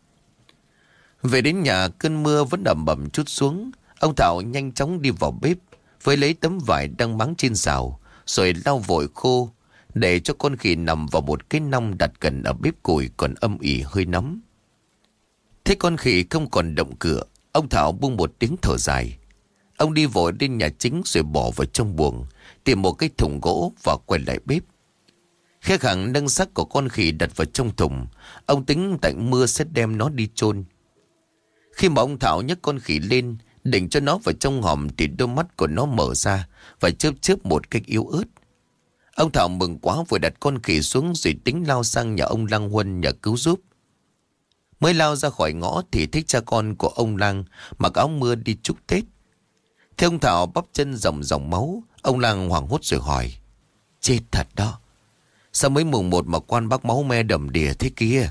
Về đến nhà, cơn mưa vẫn ẩm ẩm chút xuống. Ông Thảo nhanh chóng đi vào bếp với lấy tấm vải đang mắng trên xào, rồi lau vội khô để cho con khỉ nằm vào một cái nong đặt gần ở bếp củi còn âm ỉ hơi nóng. Thế con khỉ không còn động cựa, ông Thảo buông một tiếng thở dài. Ông đi vội đến nhà chính rồi bỏ vào trong buồng, tìm một cái thùng gỗ và quay lại bếp. Khe khẳng nâng xác của con khỉ đặt vào trong thùng, ông tính tạnh mưa sẽ đem nó đi chôn. Khi mà ông Thảo nhấc con khỉ lên, định cho nó vào trong hòm thì đôi mắt của nó mở ra và chớp chớp một cách yếu ớt. Ông Thảo mừng quá vừa đặt con khỉ xuống rồi tính lao sang nhà ông Lang Huân nhờ cứu giúp. Mới lao ra khỏi ngõ thì thấy cha con của ông Lang mặc áo mưa đi chúc Tết. Thế ông Thảo bắp chân ròng ròng máu. Ông Lang hoảng hốt rồi hỏi: chết thật đó, sao mấy mùng 1 mà quan bác máu me đầm đìa thế kia?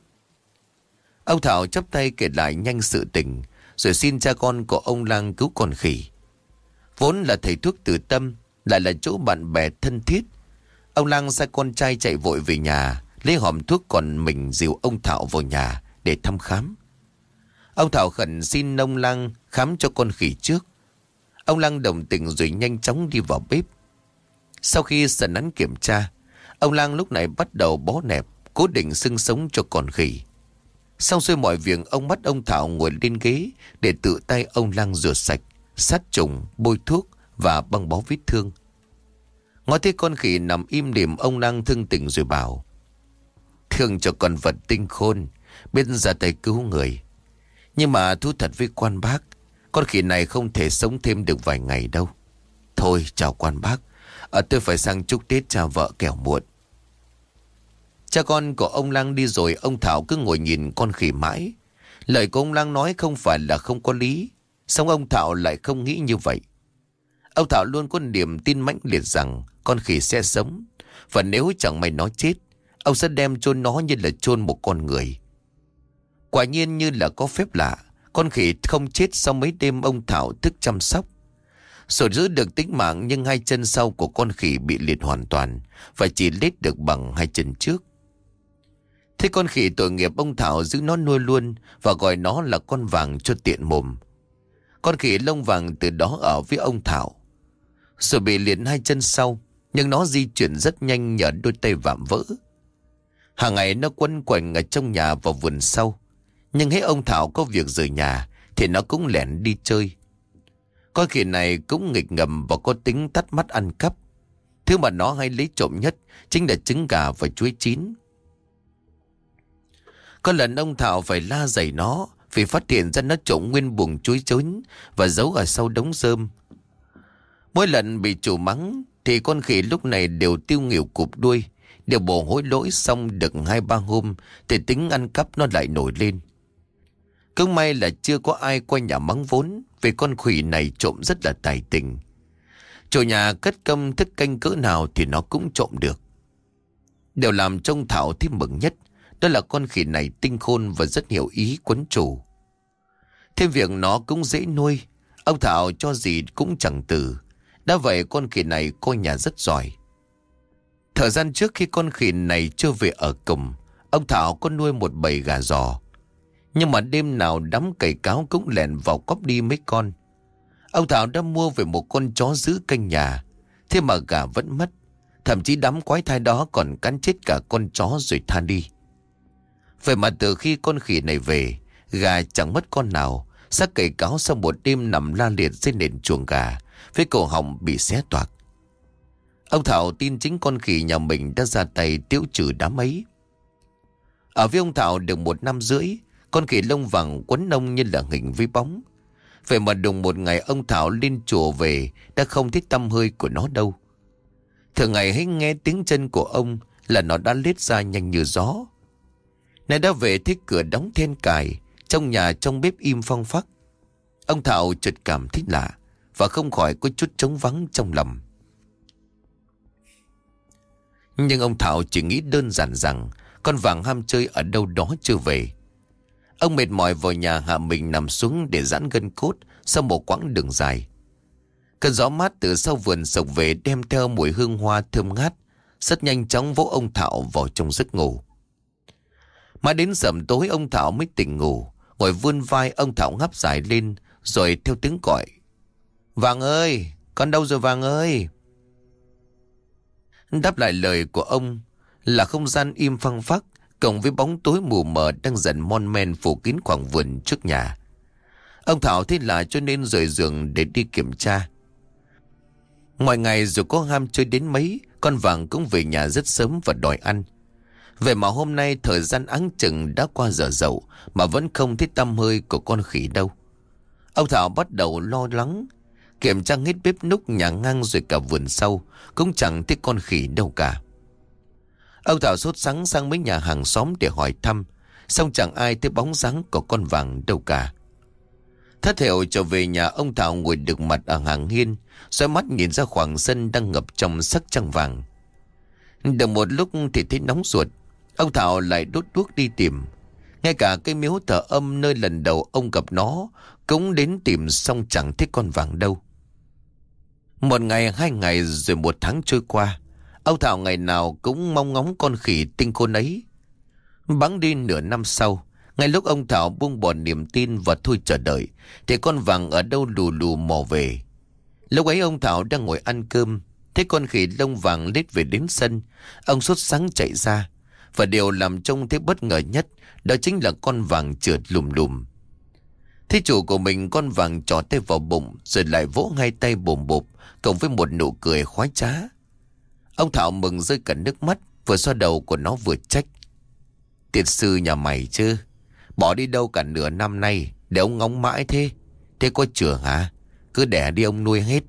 Ông Thảo chắp tay kể lại nhanh sự tình, rồi xin cha con của ông Lang cứu con khỉ. Vốn là thầy thuốc từ tâm, lại là chỗ bạn bè thân thiết, ông Lang sai con trai chạy vội về nhà lấy hòm thuốc, còn mình dìu ông Thảo vào nhà để thăm khám. Ông Thảo khẩn xin ông Lang khám cho con khỉ trước. Ông Lang đồng tình rồi nhanh chóng đi vào bếp. Sau khi sần nắn kiểm tra, ông Lang lúc này bắt đầu bó nẹp, cố định xương sống cho con khỉ. Xong xuôi mọi việc, ông bắt ông Thảo ngồi lên ghế để tự tay ông Lang rửa sạch, sát trùng, bôi thuốc và băng bó vết thương. Ngó thấy con khỉ nằm im lìm, ông Lang thương tình rồi bảo: thương cho con vật tinh khôn, biết ra tay cứu người. Nhưng mà thú thật với quan bác, con khỉ này không thể sống thêm được vài ngày đâu. Thôi chào quan bác, tôi phải sang chúc Tết cha vợ kẻo muộn. Cha con của ông Lang đi rồi, ông Thảo cứ ngồi nhìn con khỉ mãi. Lời của ông Lang nói không phải là không có lý, song ông Thảo lại không nghĩ như vậy. Ông Thảo luôn có niềm tin mãnh liệt rằng con khỉ sẽ sống, và nếu chẳng may nó chết, ông sẽ đem chôn nó như là chôn một con người. Quả nhiên như là có phép lạ, con khỉ không chết sau mấy đêm ông Thảo thức chăm sóc. Rồi giữ được tính mạng, nhưng 2 chân sau của con khỉ bị liệt hoàn toàn và chỉ lết được bằng 2 chân trước. Thế con khỉ tội nghiệp, ông Thảo giữ nó nuôi luôn và gọi nó là con vàng cho tiện mồm. Con khỉ lông vàng từ đó ở với ông Thảo. Rồi bị liệt 2 chân sau, nhưng nó di chuyển rất nhanh nhờ đôi tay vạm vỡ. Hàng ngày nó quanh quẩn ở trong nhà và vườn sau, nhưng hễ ông Thảo có việc rời nhà thì nó cũng lẻn đi chơi. Con khỉ này cũng nghịch ngầm và có tính tắt mắt ăn cắp. Thứ mà nó hay lấy trộm nhất chính là trứng gà và chuối chín. Có lần ông Thảo phải la dày nó vì phát hiện ra nó trộm nguyên buồng chuối chín và giấu ở sau đống rơm. Mỗi lần bị chủ mắng thì con khỉ lúc này đều tiêu nghỉu cụp đuôi, đều bổ hối lỗi. Xong được 2-3 hôm thì tính ăn cắp nó lại nổi lên. Cũng may là chưa có ai qua nhà mắng vốn, vì con khỉ này trộm rất là tài tình. Chủ nhà cất công thức canh cỡ nào thì nó cũng trộm được. Điều làm trông Thảo thêm mừng nhất đó là con khỉ này tinh khôn và rất hiểu ý quấn chủ. Thêm việc nó cũng dễ nuôi, ông Thảo cho gì cũng chẳng từ. Đã vậy con khỉ này coi nhà rất giỏi. Thời gian trước khi con khỉ này chưa về ở cùng, ông Thảo có nuôi một bầy gà giò. Nhưng mà đêm nào đám cày cáo cũng lèn vào cóp đi mấy con. Ông Thảo đã mua về một con chó giữ canh nhà, thế mà gà vẫn mất. Thậm chí đám quái thai đó còn cắn chết cả con chó rồi tha đi. Vậy mà từ khi con khỉ này về, gà chẳng mất con nào. Xác cày cáo sau một đêm nằm la liệt trên nền chuồng gà, với cổ họng bị xé toạc. Ông Thảo tin chính con khỉ nhà mình đã ra tay tiêu trừ đám ấy. Ở với ông Thảo được 1 năm rưỡi, con khỉ lông vàng quấn nông như là hình với bóng. Vậy mà đùng một ngày ông Thảo lên chùa về đã không thấy tăm hơi của nó đâu. Thường ngày hay nghe tiếng chân của ông là nó đã lết ra nhanh như gió. Nay đã về thấy cửa đóng then cài, trong nhà trong bếp im phăng phắc. Ông Thảo chợt cảm thấy lạ và không khỏi có chút trống vắng trong lòng. Nhưng ông Thảo chỉ nghĩ đơn giản rằng con vàng ham chơi ở đâu đó chưa về. Ông mệt mỏi vào nhà hạ mình nằm xuống để giãn gân cốt sau một quãng đường dài. Cơn gió mát từ sau vườn sộc về đem theo mùi hương hoa thơm ngát, rất nhanh chóng vỗ ông Thảo vào trong giấc ngủ. Mà đến sẩm tối ông Thảo mới tỉnh ngủ, ngồi vươn vai ông Thảo ngáp dài lên rồi theo tiếng gọi. Vàng ơi, con đâu rồi Vàng ơi? Đáp lại lời của ông là không gian im phăng phắc, cộng với bóng tối mù mờ đang dần mon men phủ kín khoảng vườn trước nhà. Ông Thảo thấy lạ cho nên rời giường để đi kiểm tra. Mọi ngày dù có ham chơi đến mấy, con Vàng cũng về nhà rất sớm và đòi ăn. Vậy mà hôm nay thời gian áng chừng đã qua giờ dậu mà vẫn không thấy tăm hơi của con khỉ đâu. Ông Thảo bắt đầu lo lắng. Kiểm tra hết bếp núc nhà ngang rồi cả vườn sau, cũng chẳng thấy con khỉ đâu cả. Ông Thảo sốt sắng sang mấy nhà hàng xóm để hỏi thăm, xong chẳng ai thấy bóng dáng của con Vàng đâu cả. Thất hiệu trở về nhà, ông Thảo ngồi được mặt ở hàng hiên, xoay mắt nhìn ra khoảng sân đang ngập trong sắc trăng vàng. Được một lúc thì thấy nóng ruột, ông Thảo lại đốt đuốc đi tìm. Ngay cả cái miếu thờ âm nơi lần đầu ông gặp nó cũng đến tìm, xong chẳng thấy con Vàng đâu. 1 ngày, 2 ngày rồi 1 tháng trôi qua. Ông Thảo ngày nào cũng mong ngóng con khỉ tinh khôn ấy. Bẵng đi nửa năm sau, ngay lúc ông Thảo buông bỏ niềm tin và thôi chờ đợi, thì con Vàng ở đâu lù lù mò về. Lúc ấy ông Thảo đang ngồi ăn cơm, thấy con khỉ lông vàng lết về đến sân. Ông sốt sắng chạy ra, và điều làm trông thấy bất ngờ nhất đó chính là con Vàng trượt lùm lùm. Thế chủ của mình, con Vàng trỏ tay vào bụng rồi lại vỗ ngay tay bồm bộp, cộng với một nụ cười khoái trá. Ông Thảo mừng rơi cả nước mắt, vừa xoa đầu của nó vừa trách. Tiệt sư nhà mày chứ, bỏ đi đâu cả nửa năm nay để ông ngóng mãi thế. Thế có chừa hả? Cứ đẻ đi ông nuôi hết.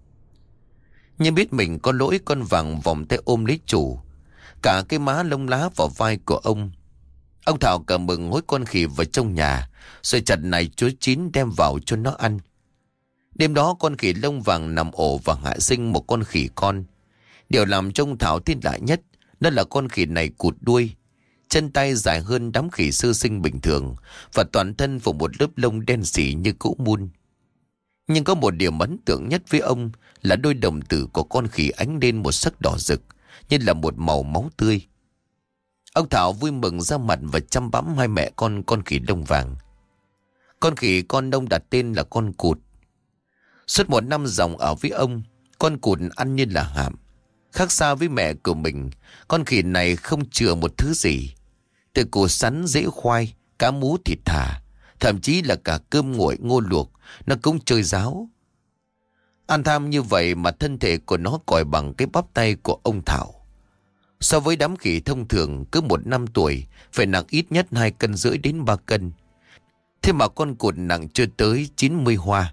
Nhưng biết mình có lỗi, con Vàng vòng tay ôm lấy chủ, cả cái má lông lá vào vai của ông. Ông Thảo cả mừng hối con khỉ vào trong nhà, rồi chặt này chuối chín đem vào cho nó ăn. Đêm đó con khỉ lông vàng nằm ổ và hạ sinh một con khỉ con. Điều làm trông Thảo tin lạ nhất đó là con khỉ này cụt đuôi, chân tay dài hơn đám khỉ sơ sinh bình thường, và toàn thân phủ một lớp lông đen sì như cũ mun. Nhưng có một điểm ấn tượng nhất với ông là đôi đồng tử của con khỉ ánh lên một sắc đỏ rực, như là một màu máu tươi. Ông Thảo vui mừng ra mặt và chăm bẵm hai mẹ con khỉ lông vàng. Con khỉ con ông đặt tên là con cụt. Suốt 1 năm dòng ở với ông, con cụt ăn như là hàm. Khác xa với mẹ của mình, con khỉ này không chừa một thứ gì. Từ củ sắn, rễ khoai, cá mú, thịt thả, thậm chí là cả cơm nguội, ngô luộc, nó cũng chơi ráo. Ăn tham như vậy mà thân thể của nó còi bằng cái bắp tay của ông Thảo. So với đám khỉ thông thường, cứ 1 năm tuổi phải nặng ít nhất 2,5 cân đến 3 cân. Thế mà con cụt nặng chưa tới 90 hoa.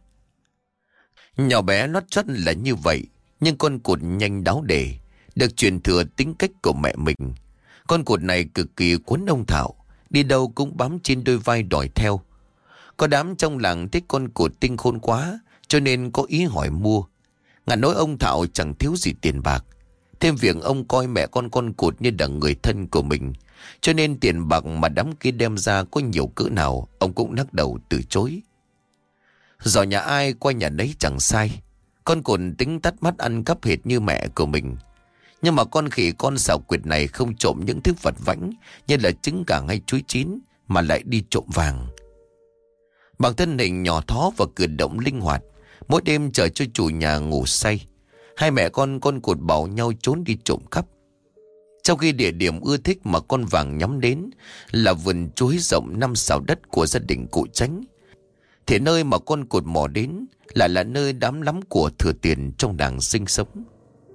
Nhỏ bé lót chót là như vậy, nhưng con cụt nhanh đáo để, được truyền thừa tính cách của mẹ mình. Con cụt này cực kỳ cuốn ông Thảo, đi đâu cũng bám trên đôi vai đòi theo. Có đám trong làng thích con cụt tinh khôn quá, cho nên có ý hỏi mua. Ngàn nỗi ông Thảo chẳng thiếu gì tiền bạc. Thêm việc ông coi mẹ con cụt như là người thân của mình, cho nên tiền bạc mà đám kia đem ra có nhiều cỡ nào ông cũng lắc đầu từ chối. Dò nhà ai qua nhà nấy chẳng sai. Con cụt tính tắt mắt ăn cắp hệt như mẹ của mình. Nhưng mà con khỉ con xảo quyệt này không trộm những thứ vặt vãnh như là trứng gà hay chuối chín, mà lại đi trộm vàng. Bằng thân hình nhỏ thó và cử động linh hoạt, mỗi đêm chờ cho chủ nhà ngủ say, hai mẹ con cụt bảo nhau trốn đi trộm cắp. Trong khi địa điểm ưa thích mà con vàng nhắm đến là vườn chuối rộng 5 sào đất của gia đình cụ Chánh, thì nơi mà con cụt mò đến lại là nơi đám lắm của thừa tiền trong làng sinh sống.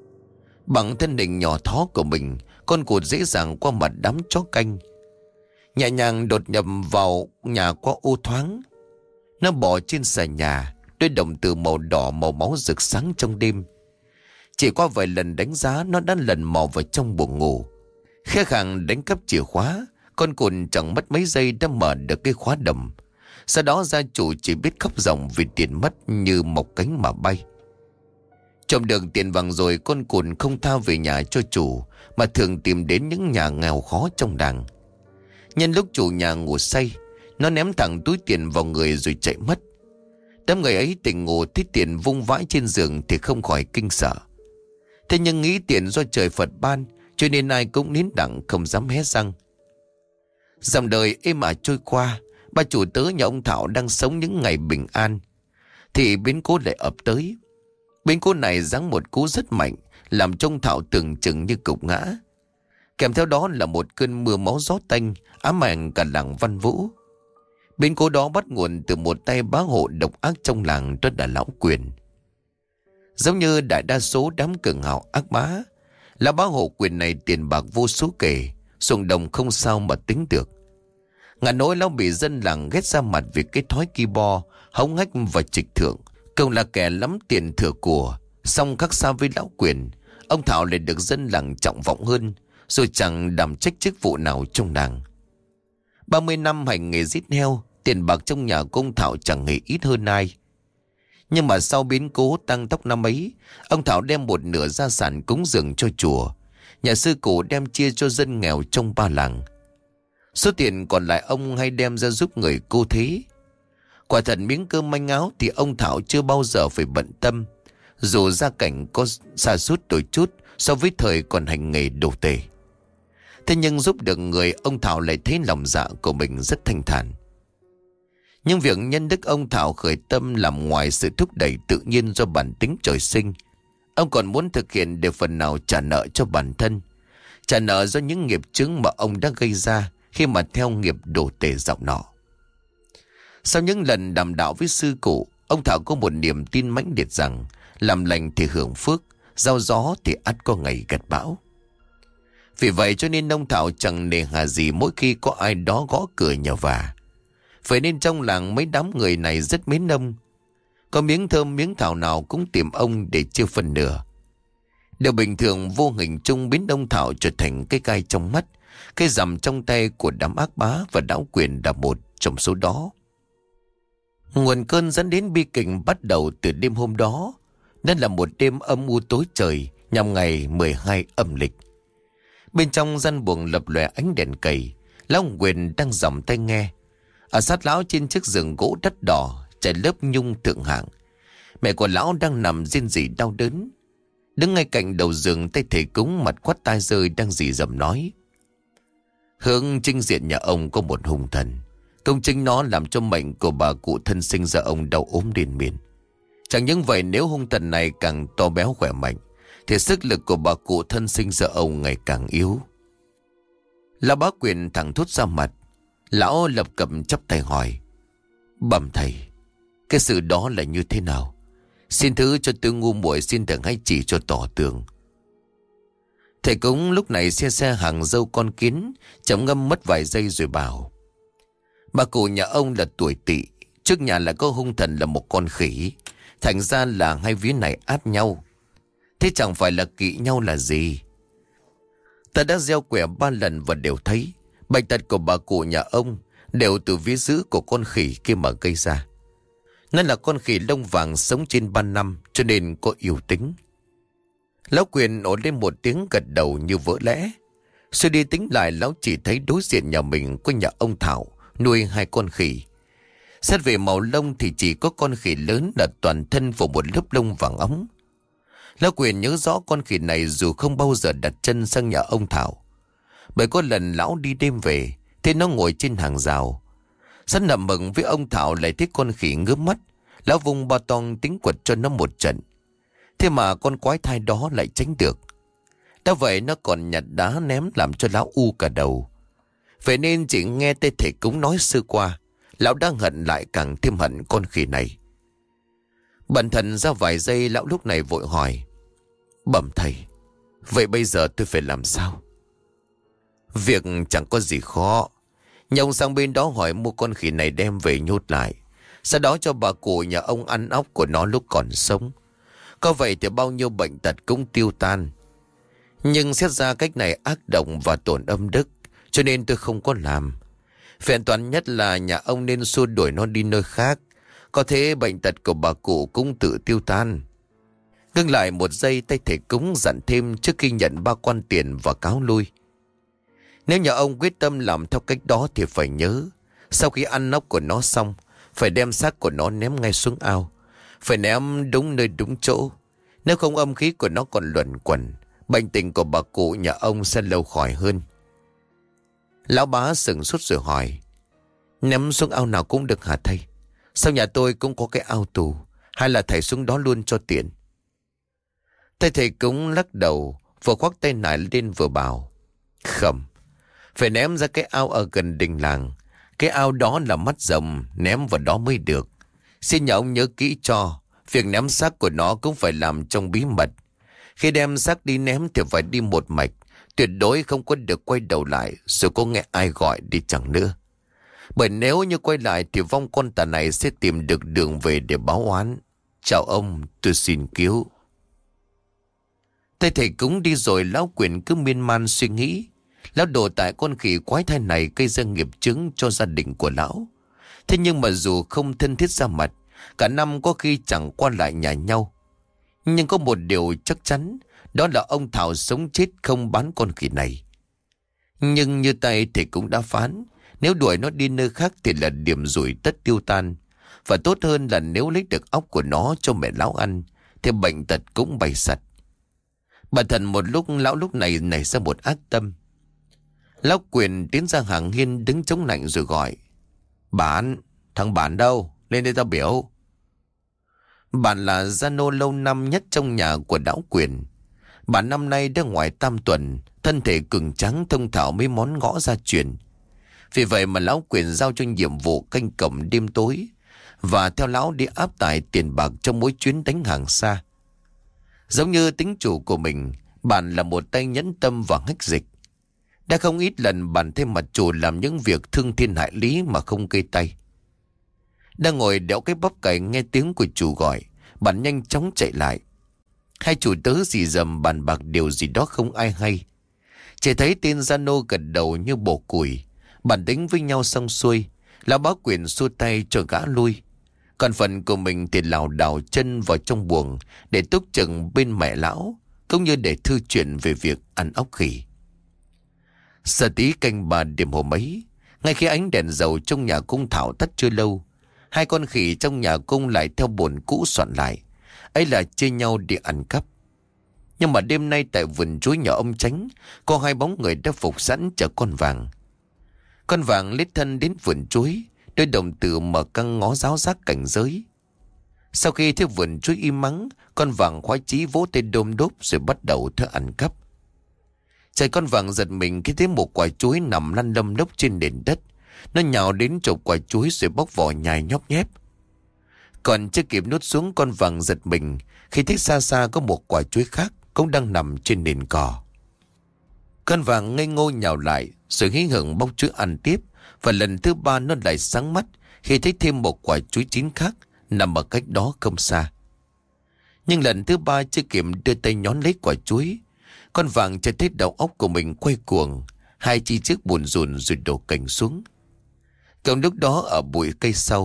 Bằng thân hình nhỏ thó của mình, con cụt dễ dàng qua mặt đám chó canh, nhẹ nhàng đột nhập vào nhà qua ô thoáng. Nó bò trên sàn nhà, đôi đồng tử màu đỏ màu máu rực sáng trong đêm. Chỉ qua vài lần đánh giá, nó đã lần mò vào trong buồng ngủ. Khe khàng đánh cắp chìa khóa, con cụt chẳng mất mấy giây đã mở được cái khóa đầm. Sau đó gia chủ chỉ biết khóc ròng vì tiền mất như mọc cánh mà bay. Trộm được tiền vàng rồi, con cụt không tha về nhà cho chủ, mà thường tìm đến những nhà nghèo khó trong làng. Nhân lúc chủ nhà ngủ say, nó ném thẳng túi tiền vào người rồi chạy mất. Đám người ấy tỉnh ngủ thấy tiền vung vãi trên giường thì không khỏi kinh sợ. Thế nhưng nghĩ tiền do trời Phật ban, cho nên ai cũng nín lặng không dám hé răng. Dòng đời êm ả trôi qua, ba chủ tớ nhà ông Thảo đang sống những ngày bình an, thì biến cố lại ập tới. Biến cố này giáng một cú rất mạnh, làm cho ông Thảo tưởng chừng như gục ngã. Kèm theo đó là một cơn mưa máu gió tanh ám ảnh cả làng Văn Vũ. Biến cố đó bắt nguồn từ một tay bá hộ độc ác trong làng, đó là Lão Quyền. Giống như đại đa số đám cường hào ác bá, lão bá hộ Quyền này tiền bạc vô số kể, ruộng đồng không sao mà tính được. Ngàn nỗi lão bị dân làng ghét ra mặt vì cái thói ki bo, hống hách và trịch thượng. Cậu là kẻ lắm tiền thừa của, song khác xa với Lão Quyền, ông Thảo lại được dân làng trọng vọng hơn, rồi chẳng đảm trách chức vụ nào trong làng. 30 năm hành nghề giết heo, tiền bạc trong nhà của ông Thảo chẳng hề ít hơn ai. Nhưng mà sau biến cố tăng tốc năm ấy, ông Thảo đem một nửa gia sản cúng dường cho chùa, nhà sư cụ đem chia cho dân nghèo trong 3 làng. Số tiền còn lại ông hay đem ra giúp người cô thế. Quả thật miếng cơm manh áo thì ông Thảo chưa bao giờ phải bận tâm, dù gia cảnh có sa sút đôi chút so với thời còn hành nghề đồ tể. Thế nhưng giúp được người, ông Thảo lại thấy lòng dạ của mình rất thanh thản. Nhưng việc nhân đức ông Thảo khởi tâm làm ngoài sự thúc đẩy tự nhiên do bản tính trời sinh, ông còn muốn thực hiện để phần nào trả nợ cho bản thân, trả nợ do những nghiệp chướng mà ông đã gây ra khi mà theo nghiệp đồ tể dạo nọ. Sau những lần đàm đạo với sư cụ, ông Thảo có một niềm tin mãnh liệt rằng làm lành thì hưởng phước, gieo gió thì ắt có ngày gặt bão. Vì vậy cho nên ông Thảo chẳng nề hà gì mỗi khi có ai đó gõ cửa nhờ vả. Vậy nên trong làng mấy đám người này rất mến ông. Có miếng thơm miếng thảo nào cũng tìm ông để chia phần nửa. Điều bình thường vô hình chung biến ông Thảo trở thành cái gai trong mắt, cái rằm trong tay của đám ác bá, và Lão Quyền là một trong số đó. Nguồn cơn dẫn đến bi kịch bắt đầu từ đêm hôm đó. Đó là một đêm âm u tối trời, nhằm ngày 12 âm lịch. Bên trong gian buồng lập lòe ánh đèn cầy, Lão Quyền đang dòng tay nghe. Ở sát lão trên chiếc giường gỗ đất đỏ trải lớp nhung thượng hạng, mẹ của lão đang nằm rên rỉ đau đớn. Đứng ngay cạnh đầu giường, tay thầy cúng mặt quắt tai rơi đang rỉ rầm nói: Hướng chính diện nhà ông có một hung thần, công chính nó làm cho mệnh của bà cụ thân sinh ra ông đau ốm liên miên. Chẳng những vậy, nếu hung thần này càng to béo khỏe mạnh thì sức lực của bà cụ thân sinh ra ông ngày càng yếu. Lão bá Quyền thẳng thốt ra mặt. Lão lập cập chắp tay hỏi: Bẩm thầy, cái sự đó là như thế nào? Xin thứ cho tôi ngu muội, xin thầy hãy chỉ cho tỏ tường. Thầy cúng lúc này xe hàng dâu con kiến, chấm ngâm mất vài giây rồi bảo: Bà cụ nhà ông là tuổi Tỵ, trước nhà là có hung thần là một con khỉ, thành ra là hai vía này át nhau. Thế chẳng phải là kỵ nhau là gì? Ta đã gieo quẻ 3 lần và đều thấy bệnh tật của bà cụ nhà ông đều từ vía dữ của con khỉ kia mà gây ra. Nó là con khỉ lông vàng sống trên 3 năm cho nên có yêu tính. Lão Quyền ổn lên một tiếng gật đầu như vỡ lẽ. Suy đi tính lại, lão chỉ thấy đối diện nhà mình có nhà ông Thảo nuôi 2 con khỉ. Xét về màu lông thì chỉ có con khỉ lớn là toàn thân phủ một lớp lông vàng óng. Lão Quyền nhớ rõ con khỉ này dù không bao giờ đặt chân sang nhà ông Thảo. Bởi có lần lão đi đêm về thì nó ngồi trên hàng rào. Sẵn nằm mừng với ông Thảo lại thấy con khỉ ngứa mắt. Lão vùng ba tong tính quật cho nó một trận. Thế mà con quái thai đó lại tránh được. Đã vậy nó còn nhặt đá ném làm cho lão u cả đầu. Vậy nên chỉ nghe tên thầy cúng nói sơ qua, lão đang hận lại càng thêm hận con khỉ này. Bần thần ra vài giây, lão lúc này vội hỏi: Bẩm thầy, vậy bây giờ tôi phải làm sao? Việc chẳng có gì khó. Nhông sang bên đó hỏi mua con khỉ này đem về nhốt lại, sau đó cho bà cụ nhà ông ăn óc của nó lúc còn sống. Có vậy thì bao nhiêu bệnh tật cũng tiêu tan. Nhưng xét ra cách này ác độc và tổn âm đức, cho nên tôi không có làm. Vẹn toàn nhất là nhà ông nên xua đuổi nó đi nơi khác. Có thế bệnh tật của bà cụ cũng tự tiêu tan. Ngưng lại một giây, tay thầy cúng dặn thêm trước khi nhận 3 quan tiền và cáo lui: Nếu nhà ông quyết tâm làm theo cách đó thì phải nhớ, sau khi ăn nóc của nó xong, phải đem xác của nó ném ngay xuống ao. Phải ném đúng nơi đúng chỗ. Nếu không âm khí của nó còn luẩn quẩn, bệnh tình của bà cụ nhà ông sẽ lâu khỏi hơn. Lão bá sững sốt rồi hỏi: Ném xuống ao nào cũng được hả thầy? Sao nhà tôi cũng có cái ao tù? Hay là thầy xuống đó luôn cho tiện? Thầy cũng lắc đầu, vừa khoác tay nải lên vừa bảo: Không, phải ném ra cái ao ở gần đình làng. Cái ao đó là mắt rồng, ném vào đó mới được. Xin nhà ông nhớ kỹ cho, việc ném xác của nó cũng phải làm trong bí mật. Khi đem xác đi ném thì phải đi một mạch, tuyệt đối không có được quay đầu lại rồi có nghe ai gọi đi chẳng nữa. Bởi nếu như quay lại thì vong con tà này sẽ tìm được đường về để báo oán. Chào ông, tôi xin cứu. Thầy cúng đi rồi, lão Quyền cứ miên man suy nghĩ. Lão đổ tại con khỉ quái thai này gây ra nghiệp chướng cho gia đình của lão. Thế nhưng mà dù không thân thiết ra mặt, cả năm có khi chẳng qua lại nhà nhau. Nhưng có một điều chắc chắn, đó là ông Thảo sống chết không bán con khỉ này. Nhưng như tay thầy cũng đã phán, nếu đuổi nó đi nơi khác thì là điểm rủi tất tiêu tan. Và tốt hơn là nếu lấy được óc của nó cho mẹ lão ăn, thì bệnh tật cũng bay sạch. Bà thần một lúc, lão lúc này nảy ra một ác tâm. Lão Quyền tiến ra hàng hiên đứng chống lạnh rồi gọi: Bản, thằng Bản đâu? Lên đây tao biểu. Bản là gia nô lâu năm nhất trong nhà của lão Quyền. Bản năm nay đã ngoài tam tuần, thân thể cứng trắng thông thạo mấy món gõ gia truyền. Vì vậy mà lão Quyền giao cho nhiệm vụ canh cổng đêm tối và theo lão đi áp tải tiền bạc trong mỗi chuyến đánh hàng xa. Giống như tính chủ của mình, Bản là một tay nhẫn tâm và hách dịch. Đã không ít lần Bản thêm mặt chủ làm những việc thương thiên hại lý mà không gây tay. Đang ngồi đẽo cái bắp cày nghe tiếng của chủ gọi, Bản nhanh chóng chạy lại. Hai chủ tớ xì dầm bàn bạc điều gì đó không ai hay. Chỉ thấy tên gia nô gật đầu như bổ củi. Bản tính với nhau xong xuôi, lão bá Quyền xua tay cho gã lui. Còn phần của mình thì lảo đảo chân vào trong buồng để túc chừng bên mẹ lão, cũng như để thư chuyện về việc ăn ốc khỉ. Giờ tí canh 3 đêm hôm ấy, ngay khi ánh đèn dầu trong nhà cung Thảo tắt chưa lâu, 2 con khỉ trong nhà cung lại theo bồn cũ soạn lại, ấy là chia nhau đi ăn cắp. Nhưng mà đêm nay tại vườn chuối nhà ông Chánh, có 2 bóng người đã phục sẵn chờ con vàng. Con vàng lết thân đến vườn chuối, đôi đồng tử mở căng ngó giáo giác cảnh giới. Sau khi thấy vườn chuối im mắng, con vàng khoái chí vỗ tay đôm đốp rồi bắt đầu theo ăn cắp. Trời, con vàng giật mình khi thấy một quả chuối nằm lăn lông lốc trên nền đất. Nó nhào đến chộp quả chuối rồi bóc vỏ nhai nhóp nhép. Còn chưa kịp nuốt xuống, con vàng giật mình khi thấy xa xa có một quả chuối khác cũng đang nằm trên nền cỏ. Con vàng ngây ngô nhào lại rồi hí hửng bóc chuối ăn tiếp. Và lần thứ 3 nó lại sáng mắt khi thấy thêm một quả chuối chín khác nằm ở cách đó không xa. Nhưng lần thứ 3 chưa kịp đưa tay nhón lấy quả chuối, con vàng chợt thấy đầu óc của mình quay cuồng, 2 chi chiếc bùn rùn rồi đổ cành xuống. Còn lúc đó ở bụi cây sau,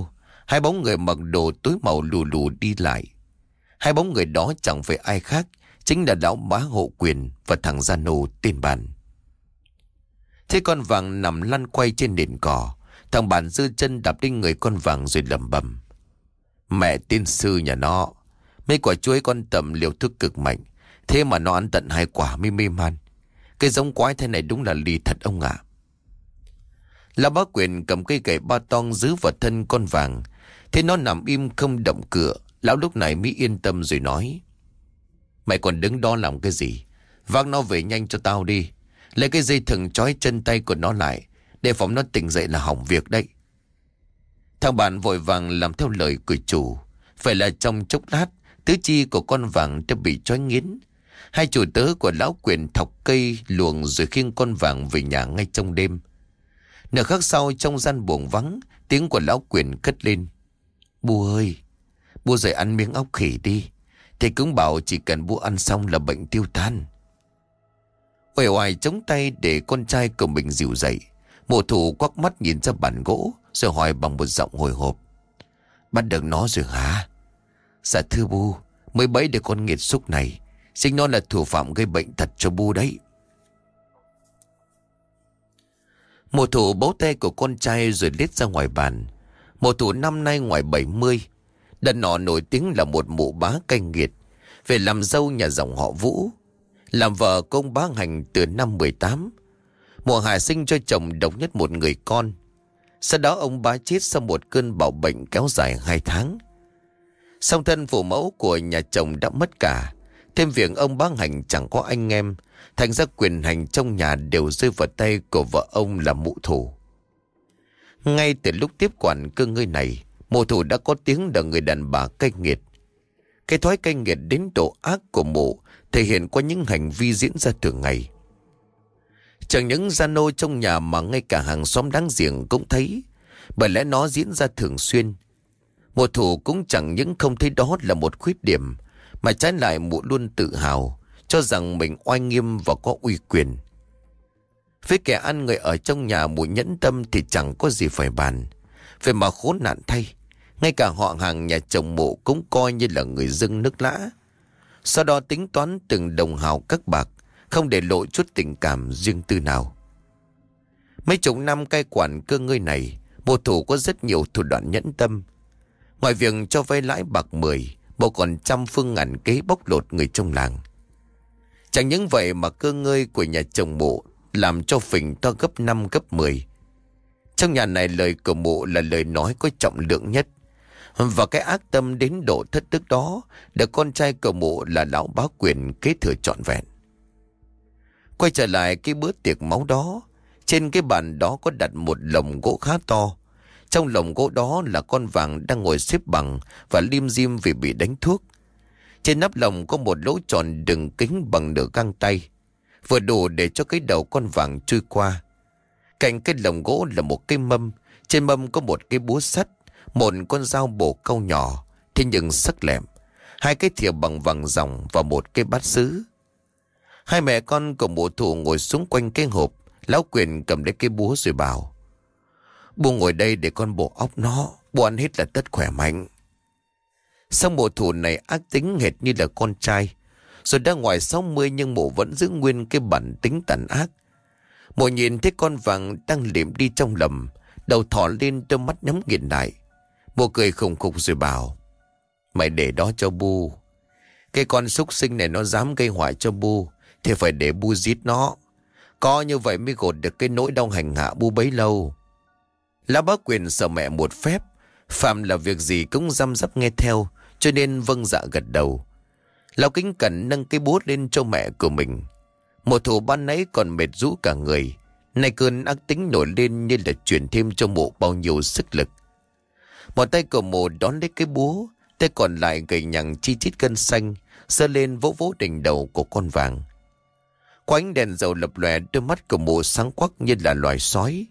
Hai bóng người mặc đồ tối màu lù lù đi lại. Hai bóng người đó chẳng phải ai khác, chính là lão bá Hộ Quyền và thằng gia nô tên Bàn. Thế con vàng nằm lăn quay trên nền cỏ. Thằng Bàn giơ chân đạp lên người con vàng rồi lẩm bẩm: Mẹ tiên sư nhà nó, mấy quả chuối con tầm liều thuốc cực mạnh, thế mà nó ăn tận 2 quả mới mê man. Cái giống quái thế này đúng là lì thật ông ạ. Lão bá Quyền cầm cây gậy ba tong giữ vào thân con vàng. Thế nó nằm im không động cựa. Lão lúc này mới yên tâm rồi nói: Mày còn đứng đó làm cái gì? Vác nó về nhanh cho tao đi. Lấy cái dây thừng trói chân tay của nó lại, để phòng nó tỉnh dậy là hỏng việc đấy. Thằng bạn vội vàng làm theo lời của chủ. Phải là trong chốc lát, tứ chi của con vàng đã bị trói nghiến. Hai chủ tớ của lão Quyền thọc cây luồng rồi khiêng con vàng về nhà ngay trong đêm. Nửa khắc sau, trong gian buồng vắng, tiếng của lão Quyền cất lên: Bu ơi, Bu dậy ăn miếng ốc khỉ đi. Thầy cúng bảo chỉ cần Bu ăn xong là bệnh tiêu tan. Uể oải chống tay để con trai của mình dìu dậy. Mộ Thủ quắc mắt nhìn ra bàn gỗ rồi hỏi bằng một giọng hồi hộp: Bắt được nó rồi hả? Dạ thưa Bu, mới bẫy được con nghiệt xúc này. Chính nó là thủ phạm gây bệnh tật cho Bu đấy. Mộ Thủ bấu tay của con trai rồi lết ra ngoài bàn. Mộ Thủ năm nay ngoài 70. Đàn nọ nổi tiếng là một mụ bá cay nghiệt, về làm dâu nhà dòng họ Vũ. Làm vợ công bá Hành từ năm 18. Mùa hạ sinh cho chồng độc nhất một người con. Sau đó ông bá chết sau một cơn bạo bệnh kéo dài 2 tháng. Song thân phụ mẫu của nhà chồng đã mất cả. Thêm việc ông bá Hành chẳng có anh em, thành ra quyền hành trong nhà đều rơi vào tay của vợ ông là Mụ Thủ. Ngay từ lúc tiếp quản cơ ngơi này, Mụ Thủ đã có tiếng là người đàn bà cay nghiệt. Cái thói cay nghiệt đến độ ác của mụ thể hiện qua những hành vi diễn ra thường ngày. Chẳng những gia nô trong nhà mà ngay cả hàng xóm láng giềng cũng thấy, bởi lẽ nó diễn ra thường xuyên. Mụ Thủ cũng chẳng những không thấy đó là một khuyết điểm, mà trái lại mụ luôn tự hào, cho rằng mình oai nghiêm và có uy quyền. Với kẻ ăn người ở trong nhà mụ nhẫn tâm thì chẳng có gì phải bàn. Vậy mà khốn nạn thay, ngay cả họ hàng nhà chồng mụ cũng coi như là người dưng nước lã. Sau đó tính toán từng đồng hào các bạc, không để lộ chút tình cảm riêng tư nào. Mấy chục năm cai quản cơ ngơi này, Mộ Thủ có rất nhiều thủ đoạn nhẫn tâm. Ngoài việc cho vay lãi bạc 10, mụ còn trăm phương ngàn kế bóc lột người trong làng. Chẳng những vậy mà cơ ngơi của nhà chồng mụ làm cho phình to gấp 5 gấp 10. Trong nhà này lời của mụ là lời nói có trọng lượng nhất. Và cái ác tâm đến độ thất đức đó được con trai của mụ là lão bá Quyền kế thừa trọn vẹn. Quay trở lại cái bữa tiệc máu đó, trên cái bàn đó có đặt một lồng gỗ khá to. Trong lồng gỗ đó là con vàng đang ngồi xếp bằng và lim dim vì bị đánh thuốc. Trên nắp lồng có một lỗ tròn đường kính bằng nửa găng tay, vừa đủ để cho cái đầu con vàng chui qua. Cạnh cái lồng gỗ là một cái mâm, trên mâm có một cái búa sắt, một con dao bổ câu nhỏ, thế nhưng sắc lẹm, 2 cái thìa bằng vàng ròng và một cái bát sứ. Hai mẹ con của Mộ Thủ ngồi xung quanh cái hộp. Lão Quyền cầm lấy cái búa rồi bảo: Bu ngồi đây để con bổ óc nó, bu ăn hết là tất khỏe mạnh. Xong Mộ Thủ này ác tính hệt như là con trai. Rồi đã ngoài 60 nhưng mụ vẫn giữ nguyên cái bản tính tàn ác. Mụ nhìn thấy con vàng đang liệm đi trong lầm, đầu thỏ lên, đôi mắt nhắm nghiền lại. Mụ cười khùng khục rồi bảo: Mày để đó cho Bu. Cái con súc sinh này nó dám gây họa cho Bu thì phải để Bu giết nó. Có như vậy mới gột được cái nỗi đau hành hạ Bu bấy lâu. Lão bá Quyền sợ mẹ một phép, phạm là việc gì cũng răm rắp nghe theo, cho nên vâng dạ gật đầu. Lão kính cẩn nâng cái búa lên cho mẹ của mình. Mộ Thủ ban nãy còn mệt rũ cả người, nay cơn ác tính nổi lên như là truyền thêm cho mụ bao nhiêu sức lực. Một tay của mụ đón lấy cái búa, tay còn lại gầy nhằng chi chít gân xanh, giơ lên vỗ vỗ đỉnh đầu của con vàng. Qua ánh đèn dầu lập lòe, đôi mắt của mụ sáng quắc như là loài sói.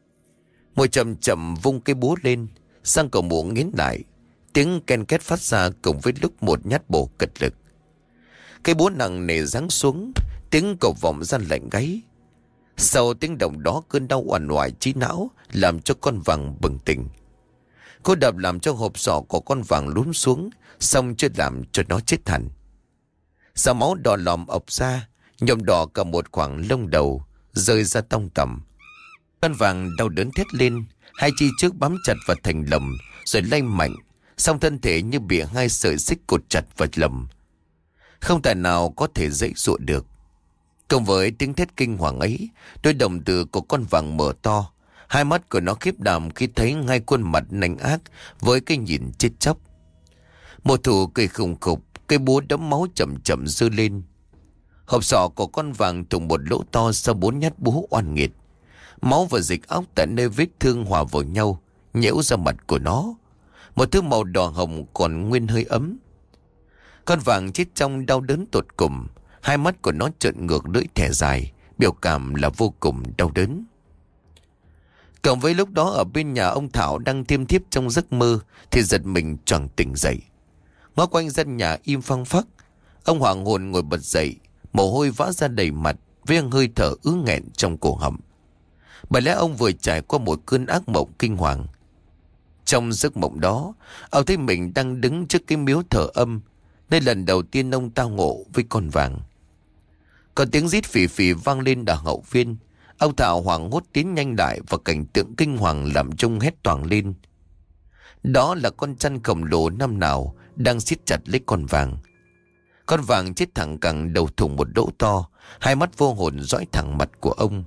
Mụ chậm chậm vung cái búa lên, răng của mụ nghiến lại, tiếng ken két phát ra cùng với lúc một nhát bổ cật lực. Cái búa nặng nề giáng xuống, tiếng cầu vọng ra lạnh gáy. Sau tiếng động đó, cơn đau uằn oải trí não làm cho con vàng bừng tỉnh. Cô đập làm cho hộp sọ của con vàng lún xuống, xong chưa làm cho nó chết hẳn. Dòng máu đỏ lòm ọc ra, nhuộm đỏ cả một khoảng lông đầu, rơi ra tông tầm. Con vàng đau đớn thét lên, hai chi trước bám chặt vào thành lồng, rồi lay mạnh, xong thân thể như bị hai sợi xích cột chặt vào lồng. Không tài nào có thể dãy dụa được. Cộng với tiếng thét kinh hoàng ấy, đôi đồng tử của con vàng mở to, hai mắt của nó khiếp đảm khi thấy hai khuôn mặt nanh ác với cái nhìn chết chóc. Một thủ cười khủng khục, cây búa đẫm máu chậm chậm dơ lên. Hộp sọ của con vàng thủng một lỗ to sau 4 nhát búa oan nghiệt. Máu và dịch óc tại nơi vết thương hòa vào nhau, nhễu ra mặt của nó. Một thứ màu đỏ hồng còn nguyên hơi ấm. Con vàng chết trong đau đớn tột cùng, hai mắt của nó trợn ngược lưỡi thẻ dài, biểu cảm là vô cùng đau đớn. Cộng với lúc đó ở bên nhà ông Thảo đang thiêm thiếp trong giấc mơ thì giật mình choàng tỉnh dậy. Ngó quanh gian nhà im phăng phắc, ông hoảng hồn ngồi bật dậy, mồ hôi vã ra đầy mặt với hơi thở ứ nghẹn trong cổ họng. Bởi lẽ ông vừa trải qua một cơn ác mộng kinh hoàng. Trong giấc mộng đó, ông thấy mình đang đứng trước cái miếu thờ âm, nơi lần đầu tiên ông tao ngộ với con vàng. Còn tiếng rít phì phì vang lên ở hậu viên. Ông Thảo hoảng hốt tiến nhanh lại và cảnh tượng kinh hoàng làm trông hét toáng lên. Đó là con chăn khổng lồ năm nào đang siết chặt lấy con vàng. Con vàng chết thẳng cẳng, đầu thủng một lỗ to, hai mắt vô hồn dõi thẳng mặt của ông.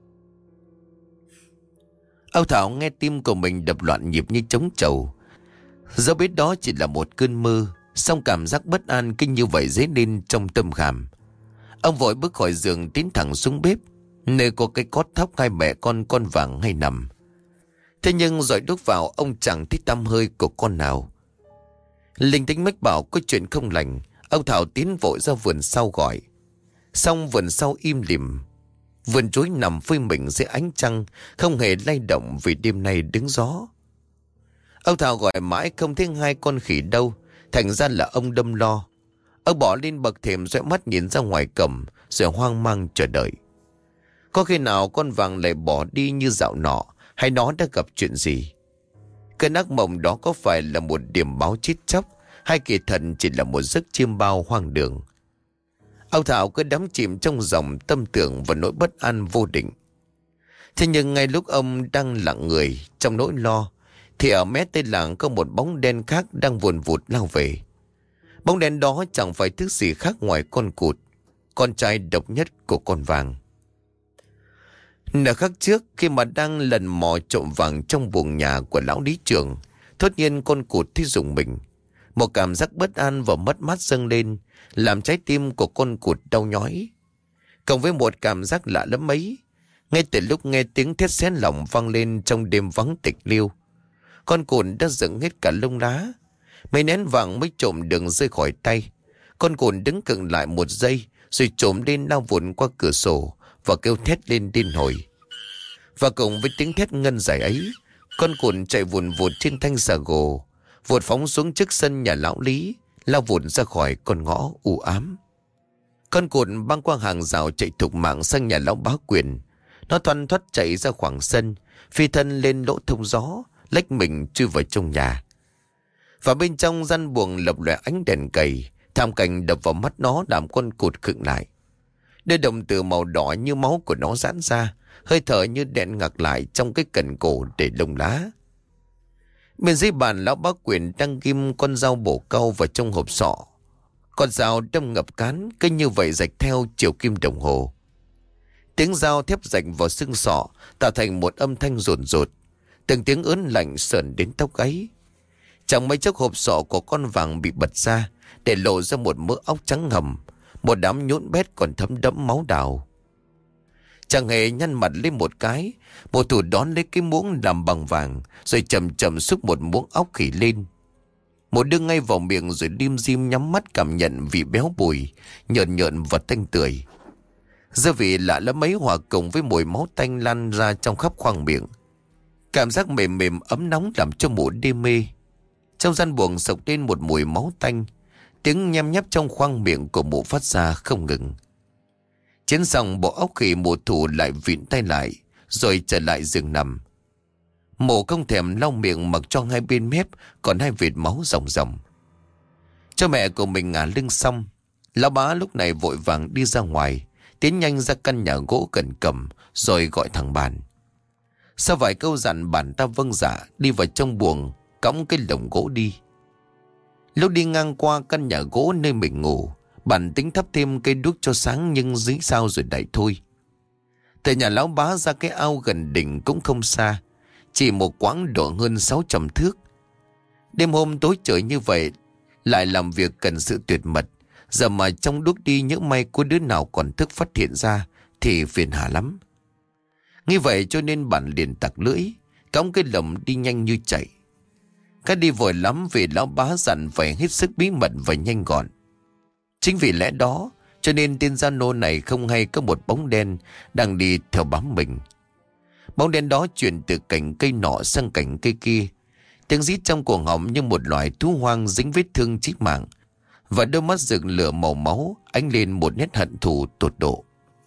Ông Thảo nghe tim của mình đập loạn nhịp như trống trầu. Dẫu biết đó chỉ là một cơn mơ, song cảm giác bất an kinh như vậy dấy lên trong tâm khảm. Ông vội bước khỏi giường tiến thẳng xuống bếp, nơi có cái cót thóc hai mẹ con vàng hay nằm. Thế nhưng rồi đốt vào, ông chẳng thấy tăm hơi của con nào. Linh tính mách bảo có chuyện không lành, ông Thảo tiến vội ra vườn sau gọi. Xong vườn sau im lìm. Vườn chuối nằm phơi mình dưới ánh trăng, không hề lay động vì đêm nay đứng gió. Ông Thảo gọi mãi không thấy hai con khỉ đâu, thành ra là ông đâm lo. Ông bỏ lên bậc thềm dõi mắt nhìn ra ngoài cổng, rồi hoang mang chờ đợi. Có khi nào con vàng lại bỏ đi như dạo nọ, hay nó đã gặp chuyện gì? Cơn ác mộng đó có phải là một điểm báo chết chóc, hay kỳ thật chỉ là một giấc chiêm bao hoang đường? Ông Thảo cứ đắm chìm trong dòng tâm tưởng và nỗi bất an vô định. Thế nhưng ngay lúc ông đang lặng người trong nỗi lo, thì ở mé tây làng có một bóng đen khác đang vùn vụt lao về. Bóng đen đó chẳng phải thứ gì khác ngoài con cụt, con trai độc nhất của con vàng. Nửa khắc trước, khi mà đang lần mò trộm vàng trong buồng nhà của lão lý trưởng, thốt nhiên con cụt thấy rùng mình. Một cảm giác bất an và mất mát dâng lên, làm trái tim của con cụt đau nhói. Cộng với một cảm giác lạ lắm ấy, ngay từ lúc nghe tiếng thét xé lòng vang lên trong đêm vắng tịch liêu, con cụt đã dựng hết cả lông lá. Mấy nén vàng mới trộm đừng rơi khỏi tay. Con cụt đứng cứng lại một giây, rồi trộm lên lao vụn qua cửa sổ và kêu thét lên điên hồi. Và cùng với tiếng thét ngân dài ấy, con cụt chạy vùn vụt trên thanh xà gồ, vụt phóng xuống trước sân nhà lão Lý, lao vụn ra khỏi con ngõ u ám. Con cụt băng qua hàng rào chạy thục mạng sang nhà lão Bá Quyền. Nó thoăn thoắt chạy ra khoảng sân, phi thân lên lỗ thông gió, lách mình chui vào trong nhà. Và bên trong gian buồng lập lòe ánh đèn cầy, thảm cảnh đập vào mắt nó làm con cụt khựng lại. Đôi đồng tử màu đỏ như máu của nó giãn ra, hơi thở như đèn ngặc lại trong cái cần cổ để lông lá. Bên dưới bàn lão Bá Quyền đang ghim con dao bổ cau vào trong hộp sọ. Con dao đâm ngập cán, cứ như vậy rạch theo chiều kim đồng hồ. Tiếng dao thép rạch vào xương sọ tạo thành một âm thanh rồn rột, từng tiếng ớn lạnh sờn đến tóc gáy. Chẳng mấy chốc hộp sọ của con vàng bị bật ra, để lộ ra một mớ óc trắng ngầm, một đám nhũn bét còn thấm đẫm máu đào. Chẳng hề nhăn mặt lên một cái, một thủ đón lấy cái muỗng làm bằng vàng, rồi chậm chậm xúc một muỗng óc khỉ lên. Một đưa ngay vào miệng rồi lim dim nhắm mắt cảm nhận vị béo bùi, nhợn nhợn và tanh tưởi. Gia vị lạ lắm ấy hòa cùng với mùi máu tanh lan ra trong khắp khoang miệng. Cảm giác mềm mềm ấm nóng làm cho mụ đê mê. Trong gian buồng sộc lên một mùi máu tanh, tiếng nhem nháp trong khoang miệng của mụ phát ra không ngừng. Chiến xong bộ óc khỉ mụ thủ lại vịn tay lại, rồi trở lại giường nằm. Mộ không thèm lau miệng, mặc cho hai bên mép còn hai vệt máu ròng ròng. Cho mẹ của mình ngả lưng xong, lão bá lúc này vội vàng đi ra ngoài, tiến nhanh ra căn nhà gỗ gần cầm, rồi gọi thằng Bàn. Sau vài câu dặn, Bàn ta vâng dạ đi vào trong buồng, cõng cái lồng gỗ đi. Lúc đi ngang qua căn nhà gỗ nơi mình ngủ, Bàn tính thắp thêm cây đuốc cho sáng, nhưng dí sao rồi đẩy thôi. Từ nhà lão bá ra cái ao gần đỉnh cũng không xa, chỉ một quãng độ hơn 600 thước. Đêm hôm tối trời như vậy, lại làm việc cần sự tuyệt mật, giờ mà trong đuốc đi nhỡ may có đứa nào còn thức phát hiện ra thì phiền hà lắm. Như vậy cho nên Bản liền tặc lưỡi, cõng cái lồng đi nhanh như chạy. Cái đi vội lắm vì lão bá dặn phải hết sức bí mật và nhanh gọn. Chính vì lẽ đó cho nên tên gia nô này không hay có một bóng đen đang đi theo bám mình. Bóng đen đó chuyển từ cành cây nọ sang cành cây kia, tiếng rít trong cổ họng như một loài thú hoang dính vết thương chí mạng, và đôi mắt rực lửa màu máu ánh lên một nét hận thù tột độ.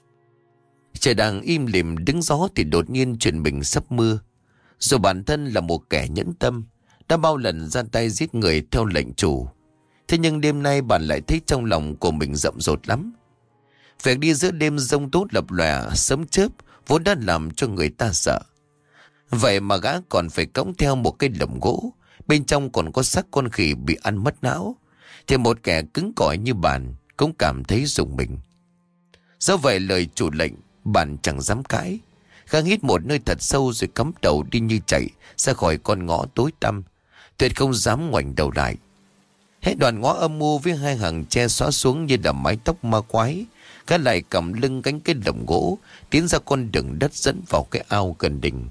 Trời đang im lìm đứng gió thì đột nhiên chuyển mình sắp mưa. Dù bản thân là một kẻ nhẫn tâm, đã bao lần ra tay giết người theo lệnh chủ, thế nhưng đêm nay bạn lại thấy trong lòng của mình rậm rột lắm. Việc đi giữa đêm giông tốt lập lòe sấm chớp vốn đã làm cho người ta sợ. Vậy mà gã còn phải cõng theo một cái lồng gỗ, bên trong còn có xác con khỉ bị ăn mất não, thì một kẻ cứng cỏi như bạn cũng cảm thấy rùng mình. Do vậy lời chủ lệnh bạn chẳng dám cãi. Gã hít một nơi thật sâu rồi cắm đầu đi như chạy ra khỏi con ngõ tối tăm, tuyệt không dám ngoảnh đầu lại. Hết đoạn ngõ âm u với hai hàng tre xóa xuống như là mái tóc ma quái, gã lại cầm lưng cánh cái lồng gỗ tiến ra con đường đất dẫn vào cái ao gần đỉnh.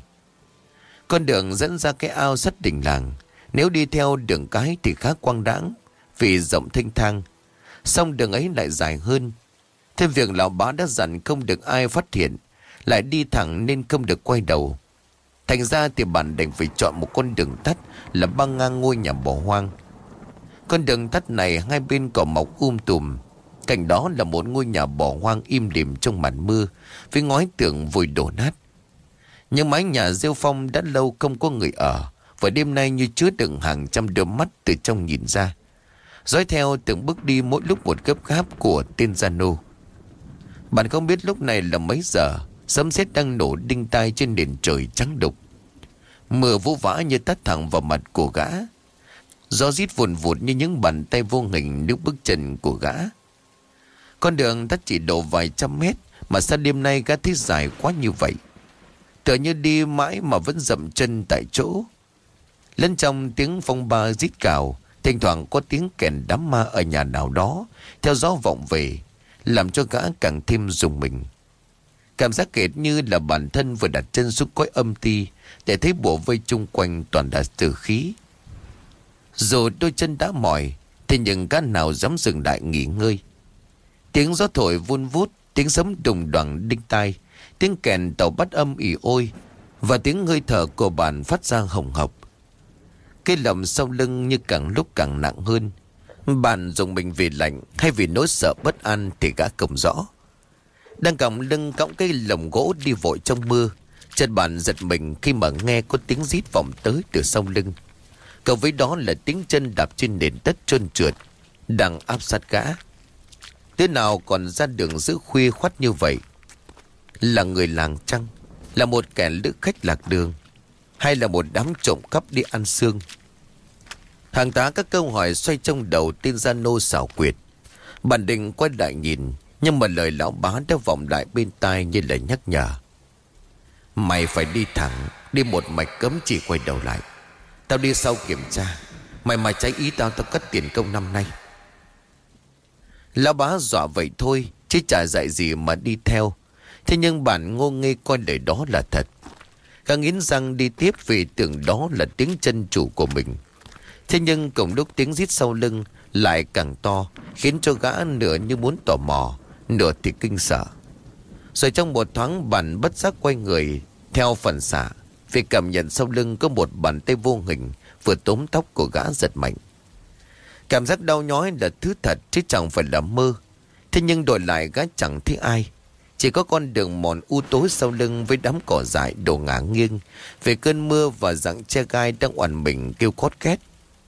Con đường dẫn ra cái ao sát đỉnh làng, nếu đi theo đường cái thì khá quang đãng vì rộng thênh thang, song đường ấy lại dài hơn. Thêm việc lão bá đã dặn không được ai phát hiện, lại đi thẳng nên không được quay đầu. Thành ra thì bạn đành phải chọn một con đường tắt là băng ngang ngôi nhà bỏ hoang. Con đường tắt này hai bên cỏ mọc tùm, cạnh đó là một ngôi nhà bỏ hoang im lìm trong màn mưa, với ngói tường vùi đổ nát. Nhưng mái nhà rêu phong đã lâu không có người ở, và đêm nay như chứa đựng hàng trăm đôi mắt từ trong nhìn ra, dõi theo từng bước đi mỗi lúc một gấp gáp của tên gia nô. Bạn không biết lúc này là mấy giờ, sấm sét đang nổ đinh tai trên nền trời trắng đục. Mưa vũ vã như tát thẳng vào mặt của gã, gió rít vùn vụt như những bàn tay vô hình níu bước chân của gã. Con đường tắt chỉ độ vài trăm mét mà sao đêm nay gã thấy dài quá như vậy, tựa như đi mãi mà vẫn dậm chân tại chỗ. Lẫn trong tiếng phong ba rít cào, thỉnh thoảng có tiếng kèn đám ma ở nhà nào đó theo gió vọng về, làm cho gã càng thêm rùng mình. Cảm giác hệt như là bản thân vừa đặt chân xuống cõi âm ti, để thấy bộ vây chung quanh toàn là tử khí. Dù đôi chân đã mỏi, thì những gã nào dám dừng lại nghỉ ngơi. Tiếng gió thổi vun vút, tiếng sấm đùng đoàng đinh tai, tiếng kèn tàu bắt âm ỉ ôi, và tiếng hơi thở của bạn phát ra hồng hộc. Cái lồng sau lưng như càng lúc càng nặng hơn. Bạn dùng mình vì lạnh hay vì nỗi sợ bất an thì gã không rõ. Đang còng lưng cõng cái lồng gỗ đi vội trong mưa, chợt bạn giật mình khi mà nghe có tiếng rít vọng tới từ sau lưng. Cộng với đó là tiếng chân đạp trên nền đất trơn trượt đang áp sát gã. Thế nào còn ra đường giữa khuya khoắt như vậy? Là người làng chăng? Là một kẻ lữ khách lạc đường? Hay là một đám trộm cắp đi ăn xương? Hàng tá các câu hỏi xoay trong đầu tên gia nô xảo quyệt. Bạn định quay lại nhìn, nhưng mà lời lão bá đã vọng lại bên tai như là nhắc nhở. Mày phải đi thẳng, đi một mạch cấm chỉ quay đầu lại. Tao đi sau kiểm tra, mày mà trái ý tao cắt tiền công năm nay. Lão bá dọa vậy thôi, chứ chả dạy gì mà đi theo. Thế nhưng bạn ngô nghê coi lời đó là thật. Gã nghiến răng đi tiếp vì tưởng đó là tiếng chân chủ của mình. Thế nhưng cùng lúc tiếng rít sau lưng lại càng to, khiến cho gã nửa như muốn tò mò, nửa thì kinh sợ. Rồi trong một thoáng bạn bất giác quay người theo phần xạ, vì cảm nhận sau lưng có một bàn tay vô hình vừa túm tóc của gã giật mạnh. Cảm giác đau nhói là thứ thật chứ chẳng phải là mơ. Thế nhưng đổi lại gã chẳng thấy ai, Chỉ có con đường mòn u tối sau lưng với đám cỏ dại đổ ngả nghiêng về cơn mưa và dặng che gai đang oằn mình kêu cót két.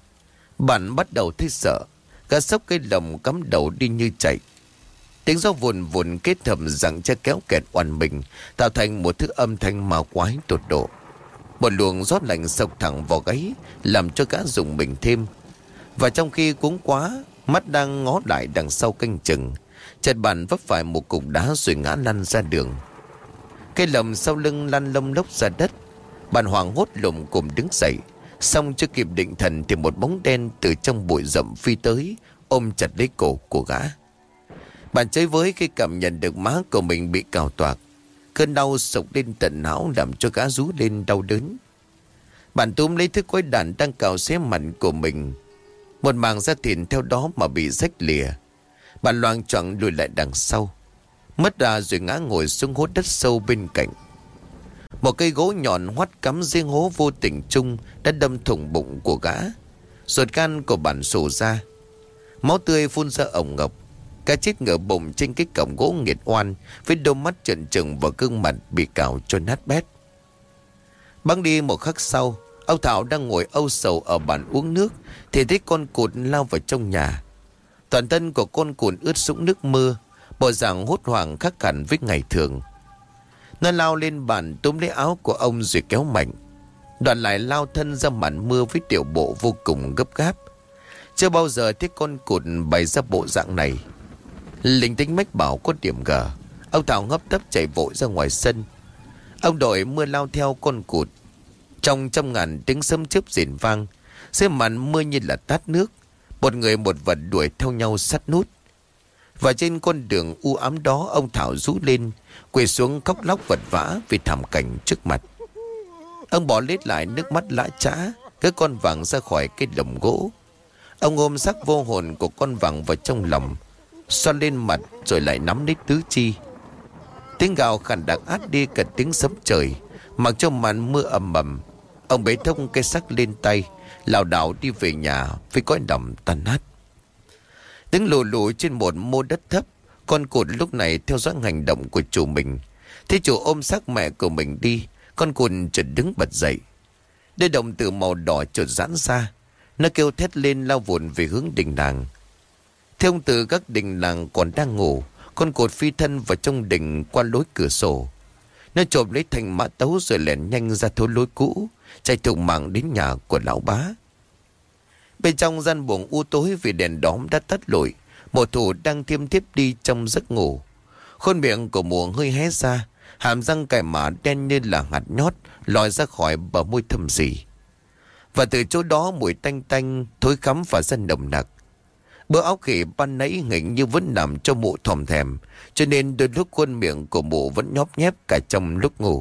Bạn bắt đầu thấy sợ, gã xốc cây lồng cắm đầu đi như chạy. Tiếng gió vùn vùn kết hợp dặng che kéo kẹt oằn mình tạo thành một thứ âm thanh ma quái tột độ. Một luồng gió lạnh xộc thẳng vào gáy làm cho gã rùng mình thêm. Và trong khi cuống quá, mắt đang ngó lại đằng sau canh chừng, chợt bạn vấp phải một cục đá rồi ngã lăn ra đường. Cây lồng sau lưng lăn lông lốc ra đất. Bạn hoảng hốt lùm cùm đứng dậy, xong chưa kịp định thần thì một bóng đen từ trong bụi rậm phi tới, ôm chặt lấy cổ của gã. Bạn chơi với khi cảm nhận được má của mình bị cào toạc. Cơn đau sộc lên tận não làm cho gã rú lên đau đớn. Bạn túm lấy thứ quái đản đang cào xé mặt của mình. Một mảng da thịt theo đó mà bị rách lìa. Bạn loạng choạng lùi lại đằng sau, mất đà rồi ngã ngồi xuống hố đất sâu bên cạnh. Một cây gỗ nhọn hoắt cắm riêng hố vô tình chung đã đâm thủng bụng của gã. Ruột gan của bạn sổ ra, máu tươi phun ra ổng ngọc. Cá chết ngửa bụng trên cái cổng gỗ nghiệt oan, với đôi mắt trợn trừng và gương mặt bị cào cho nát bét. Băng đi một khắc sau, ông Thảo đang ngồi âu sầu ở bàn uống nước thì thấy con cụt lao vào trong nhà. Toàn thân của con cụt ướt sũng nước mưa, bộ dạng hốt hoảng khác hẳn với ngày thường. Nó lao lên bàn túm lấy áo của ông rồi kéo mạnh. Đoạn lại lao thân ra màn mưa với điệu bộ vô cùng gấp gáp. Chưa bao giờ thấy con cụt bày ra bộ dạng này. Linh tính mách bảo có điểm gờ. Ông Thảo hấp tấp chạy vội ra ngoài sân. Ông đội mưa lao theo con cụt. Trong trăm ngàn tiếng sấm chớp rền vang, dưới màn mưa như là tát nước. Một người một vật đuổi theo nhau sát nút. Và trên con đường u ám đó, ông Thảo rú lên, quỳ xuống khóc lóc vật vã vì thảm cảnh trước mặt. Ông bỏ lết lại nước mắt lã chã, cái con vàng ra khỏi cái lồng gỗ. Ông ôm xác vô hồn của con vàng vào trong lòng, xoăn lên mặt rồi lại nắm lấy tứ chi. Tiếng gào khàn đặc át đi cả tiếng sấm trời. Mặc cho màn mưa ầm ầm, ông bế thông cái xác lên tay, lảo đảo đi về nhà với cõi lòng tan nát. Đứng lù lù trên một mô đất thấp, con cụt lúc này theo dõi hành động của chủ mình. Thấy chủ ôm xác mẹ của mình đi, con cụt chợt đứng bật dậy. Đôi đồng tử màu đỏ chợt giãn ra, nó kêu thét lên lao vụn về hướng đình làng. Theo ông từ các đình làng còn đang ngủ, con cụt phi thân vào trong đình qua lối cửa sổ. Nó chộp lấy thanh mã tấu rồi lẻn nhanh ra thối lối cũ, chạy thục mạng đến nhà của lão bá. Bên trong gian buồng u tối vì đèn đóm đã tắt lụi, một thủ đang thiêm thiếp đi trong giấc ngủ. Khuôn miệng của mụ hơi hé ra, hàm răng cải mã đen như là hạt nhót lòi ra khỏi bờ môi thâm sì. Và từ chỗ đó mùi tanh tanh thối khắm và dân nồng nặc. Bữa áo khỉ ban nãy hình như vẫn nằm cho mụ thòm thèm, cho nên đôi lúc khuôn miệng của mụ vẫn nhóp nhép cả trong lúc ngủ.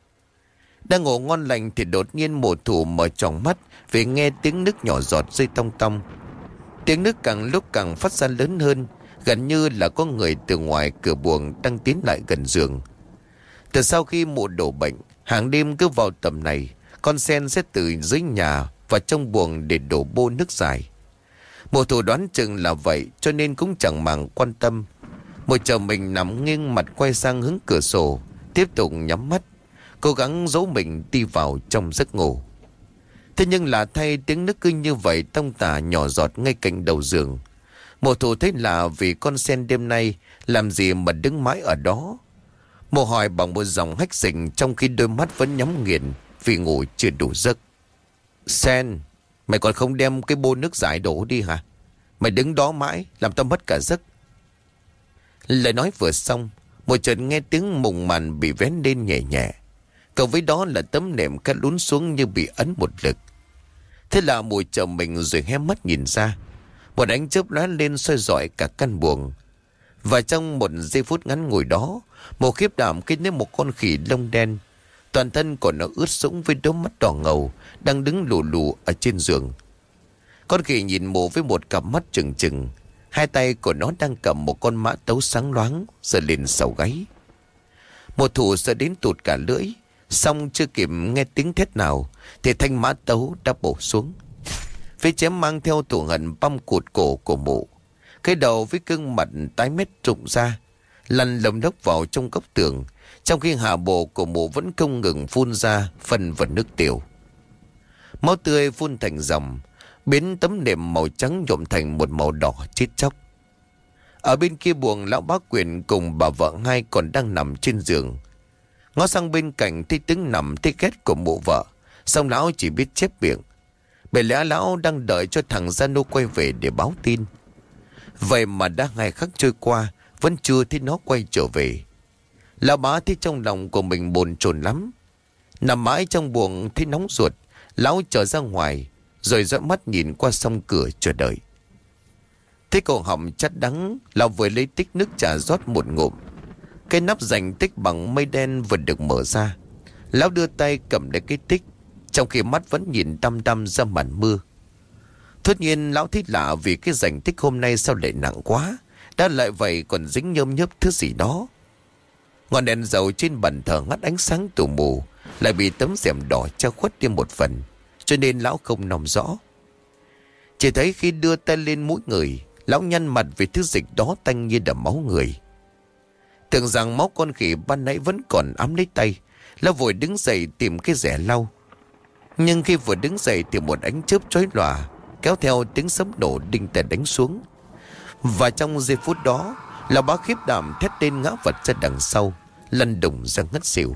Đang ngủ ngon lành thì đột nhiên mụ thủ mở tròng mắt vì nghe tiếng nước nhỏ giọt rơi tong tong. Tiếng nước càng lúc càng phát ra lớn hơn, gần như là có người từ ngoài cửa buồng đang tiến lại gần giường. Từ sau khi mụ đổ bệnh, hàng đêm cứ vào tầm này, con sen sẽ từ dưới nhà vào trong buồng để đổ bô nước dài. Mụ thủ đoán chừng là vậy cho nên cũng chẳng màng quan tâm. Mụ chờ mình nằm nghiêng mặt quay sang hướng cửa sổ, tiếp tục nhắm mắt, cố gắng giấu mình đi vào trong giấc ngủ. Thế nhưng là thay, tiếng nước cứ như vậy tông tả nhỏ giọt ngay cạnh đầu giường. Mụ thủ thấy lạ vì con sen đêm nay làm gì mà đứng mãi ở đó. Mụ hỏi bằng một giọng hách xình trong khi đôi mắt vẫn nhắm nghiền vì ngủ chưa đủ giấc. Sen, mày còn không đem cái bô nước giải đổ đi hả? Mày đứng đó mãi làm tao mất cả giấc. Lời nói vừa xong, một chợt nghe tiếng mùng màn bị vén lên nhẹ nhẹ. Cộng với đó là tấm nệm cắt lún xuống như bị ấn một lực. Thế là mùi chờ mình rồi hé mắt nhìn ra. Một ánh chớp lóe lên soi rọi cả căn buồng. Và trong một giây phút ngắn ngủi đó, một khiếp đảm khi thấy một con khỉ lông đen, toàn thân của nó ướt sũng với đôi mắt đỏ ngầu, đang đứng lù lù ở trên giường. Con khỉ nhìn mụ với một cặp mắt trừng trừng. Hai tay của nó đang cầm một con mã tấu sáng loáng giơ lên sau gáy. Một thủ sợ đến tụt cả lưỡi, xong chưa kịp nghe tiếng thét nào thì thanh mã tấu đã bổ xuống. Vết chém mang theo thù hận băm cụt cổ của mụ. Cái đầu với gương mặt tái mét rụng ra, lăn lồng đốc vào trong góc tường, trong khi hạ bộ của mụ vẫn không ngừng phun ra phân và nước tiểu. Máu tươi phun thành dòng, biến tấm nệm màu trắng nhuộm thành một màu đỏ chết chóc. Ở bên kia buồng, lão bá Quyền cùng bà vợ hai còn đang nằm trên giường. Ngó sang bên cạnh thấy tiếng nằm thấy ghét của mụ vợ, xong lão chỉ biết chép miệng. Bởi lẽ lão đang đợi cho thằng Gia Nô quay về để báo tin. Vậy mà đã 2 khắc trôi qua, vẫn chưa thấy nó quay trở về. Lão bá thấy trong lòng của mình bồn chồn lắm. Nằm mãi trong buồng thấy nóng ruột, lão trở ra ngoài, rồi dõi mắt nhìn qua song cửa chờ đợi. Thấy cổ họng chát đắng, lão vừa lấy tích nước trà rót một ngụm. Cái nắp dành tích bằng mây đen vừa được mở ra. Lão đưa tay cầm lấy cái tích, trong khi mắt vẫn nhìn đăm đăm ra màn mưa.突nhiên lão thấy lạ vì cái dành tích hôm nay sao lại nặng quá. Đã lại vậy còn dính nhôm nhớp thứ gì đó. Ngọn đèn dầu trên bàn thờ ngắt ánh sáng tù mù, lại bị tấm rèm đỏ che khuất đi một phần, cho nên lão không nằm rõ. Chỉ thấy khi đưa tay lên mũi người, lão nhăn mặt vì thứ dịch đó tanh như đầm máu người. Tưởng rằng máu con khỉ ban nãy vẫn còn ám lấy tay, lão vội đứng dậy tìm cái rẻ lau. Nhưng khi vừa đứng dậy thì một ánh chớp chói lòa kéo theo tiếng sấm nổ đinh tai đánh xuống. Và trong giây phút đó, lão bá khiếp đảm thét lên ngã vật ra đằng sau, lăn đùng ra ngất xỉu.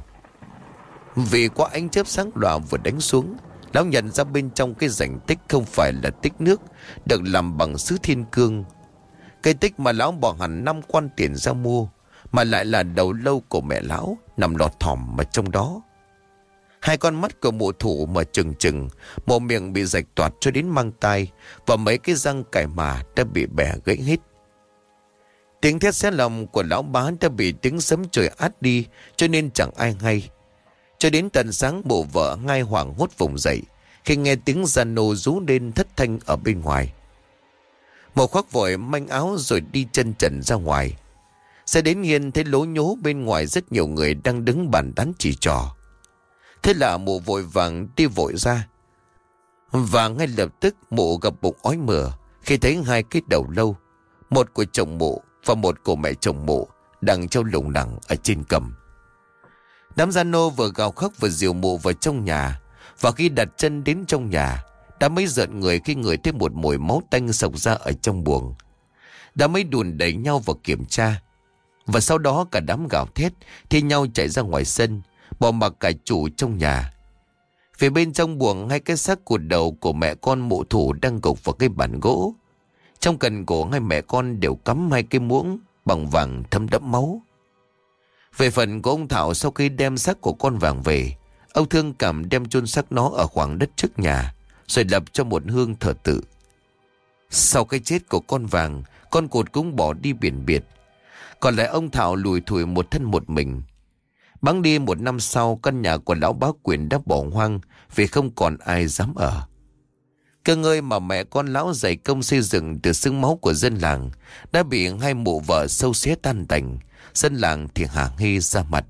Vì qua ánh chớp sáng lòa vừa đánh xuống, lão nhận ra bên trong cái rãnh tích không phải là tích nước được làm bằng sứ thiên cương. Cái tích mà lão bỏ hẳn 5 quan tiền ra mua, mà lại là đầu lâu của mẹ lão nằm lọt thỏm ở trong đó. 2 con mắt của mụ thủ mà trừng trừng, một miệng bị rạch toạc cho đến mang tai, và mấy cái răng cải mà đã bị bẻ gãy hết. Tiếng thét xé lòng của lão bá đã bị tiếng sấm trời át đi, cho nên chẳng ai hay. Cho đến tận sáng, bộ vợ ngay hoảng hốt vùng dậy khi nghe tiếng Gia Nô rú lên thất thanh ở bên ngoài. Một khoác vội manh áo rồi đi chân trần ra ngoài. Sẽ đến hiên thấy lố nhố bên ngoài rất nhiều người đang đứng bàn tán chỉ trò. Thế là mụ vội vàng đi vội ra. Và ngay lập tức mụ gặp bụng ói mửa khi thấy 2 cái đầu lâu, một của chồng mụ và một của mẹ chồng mụ, đang treo lủng lẳng ở trên cầm. Đám Gia Nô vừa gào khóc vừa dìu mụ vào trong nhà. Và khi đặt chân đến trong nhà, đã mấy rợn người khi ngửi thấy một mùi máu tanh xộc ra ở trong buồng. Đã mấy đùn đẩy nhau vào kiểm tra. Và sau đó cả đám gào thét thi nhau chạy ra ngoài sân, bỏ mặc cả chủ trong nhà. Phía bên trong buồng, 2 cái xác cụt đầu của mẹ con mụ thủ đang gục vào cái bàn gỗ. Trong cần cổ 2 mẹ con đều cắm 2 cái muỗng bằng vàng thấm đẫm máu. Về phần của ông Thảo, sau khi đem xác của con vàng về, ông thương cảm đem chôn xác nó ở khoảng đất trước nhà, rồi lập cho một hương thờ tự. Sau cái chết của con vàng, con cụt cũng bỏ đi biển biệt. Còn lại ông Thảo lủi thủi một thân một mình. Bẵng đi 1 năm sau, căn nhà của lão bá Quyền đã bỏ hoang vì không còn ai dám ở. Cơ ngơi mà mẹ con lão dày công xây dựng từ xương máu của dân làng đã bị 2 mụ vợ xâu xé tan tành. Dân làng thì hả hê ra mặt.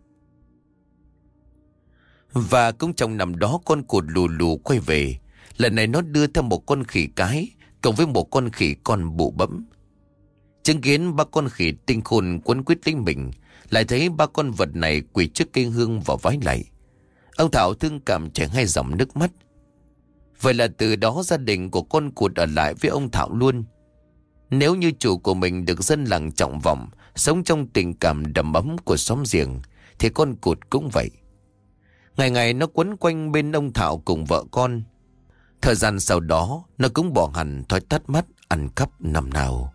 Và cũng trong năm đó, con cụt lù lù quay về. Lần này nó đưa theo một con khỉ cái cộng với một con khỉ con bụ bẫm. Chứng kiến 3 con khỉ tinh khôn quấn quýt lấy mình, lại thấy 3 con vật này quỳ trước cây hương và vái lạy. Ông Thảo thương cảm chảy 2 dòng nước mắt. Vậy là từ đó gia đình của con cụt ở lại với ông Thảo luôn. Nếu như chủ của mình được dân làng trọng vọng, sống trong tình cảm đầm ấm của xóm giềng, thì con cụt cũng vậy. Ngày ngày nó quấn quanh bên ông Thảo cùng vợ con. Thời gian sau đó, nó cũng bỏ hẳn thói tắt mắt ăn cắp năm nào.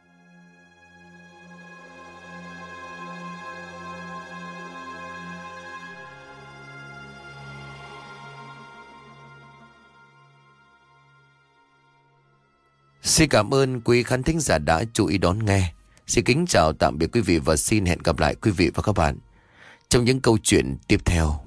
Xin cảm ơn quý khán thính giả đã chú ý đón nghe. Xin kính chào tạm biệt quý vị và xin hẹn gặp lại quý vị và các bạn trong những câu chuyện tiếp theo.